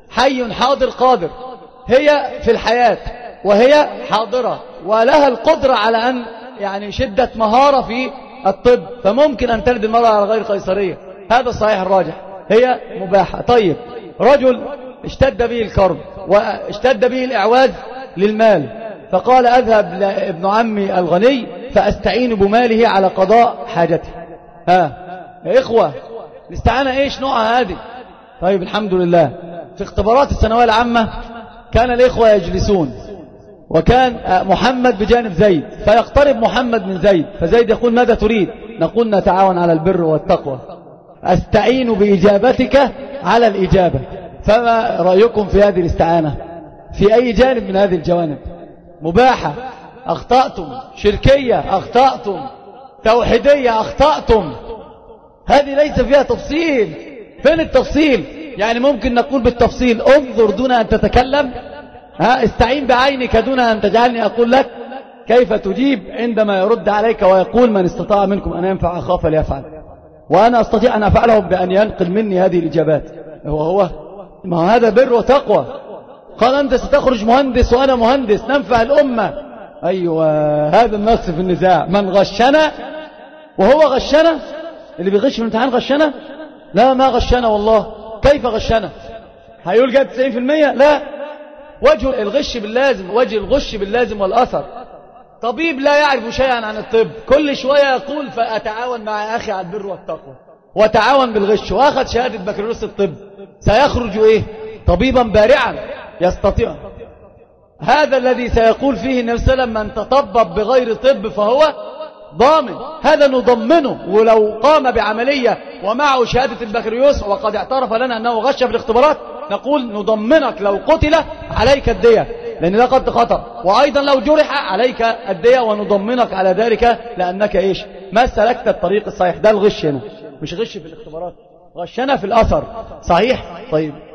Speaker 2: حي حاضر قادر، هي في الحياة وهي حاضرة ولها القدرة على أن يعني شدة مهارة في الطب، فممكن أن تلد المرأة على غير قيصرية. هذا الصحيح الراجح، هي مباحة. طيب، رجل اشتد به الكرب واشتد به الإعواز للمال، فقال أذهب لابن عمي الغني فأستعين بماله على قضاء حاجته. ها يا إخوة، الاستعانة إيش نوعها هذه؟ طيب الحمد لله، في اختبارات الثانوية العامة كان الإخوة يجلسون، وكان محمد بجانب زيد، فيقترب محمد من زيد، فزيد يقول ماذا تريد؟ نقول نتعاون على البر والتقوى، أستعين بإجابتك على الإجابة. فما رأيكم في هذه الاستعانة؟ في أي جانب من هذه الجوانب؟ مباحة أخطأتم، شركية أخطأتم، توحيدية أخطأتم. هذه ليس فيها تفصيل. فين التفصيل؟ يعني ممكن نقول بالتفصيل انظر دون أن تتكلم، ها استعين بعينك دون أن تجعلني أقول لك كيف تجيب عندما يرد عليك ويقول من استطاع منكم أن ينفع أخاه فليفعل، وأنا أستطيع أن أفعله بأن ينقل مني هذه الإجابات. هو هو ما هو هذا بر وتقوى. قال أنت ستخرج مهندس وأنا مهندس ننفع الأمة. أيوة، هذا النص في النزاع. من غشنا وهو غشنا، اللي بيغش في الامتحان غشنا؟ لا، ما غشنا والله. كيف غشنا؟ هيقول جاب تسعين في المية؟ لا، وجه الغش باللازم، وجه الغش باللازم والأثر. طبيب لا يعرف شيئا عن الطب، كل شوية يقول فأتعاون مع أخي على البر والتقوى وتعاون بالغش، وأخذ شهادة بكالوريوس الطب، سيخرج إيه؟ طبيبا بارعا يستطيع. هذا الذي سيقول فيه النبي صلى الله عليه وسلم من تطبب بغير طب فهو ضامن، هذا نضمنه. ولو قام بعملية ومعه شهادة البكالوريوس وقد اعترف لنا أنه غش في الاختبارات، نقول نضمنك لو قتل عليك الدية، لأن ده قد خطر، وأيضا لو جرح عليك الدية، ونضمنك على ذلك لأنك إيش؟ ما سلكت الطريق الصحيح. ده الغش هنا، مش غش في الاختبارات، غشنا في الأثر. صحيح؟ طيب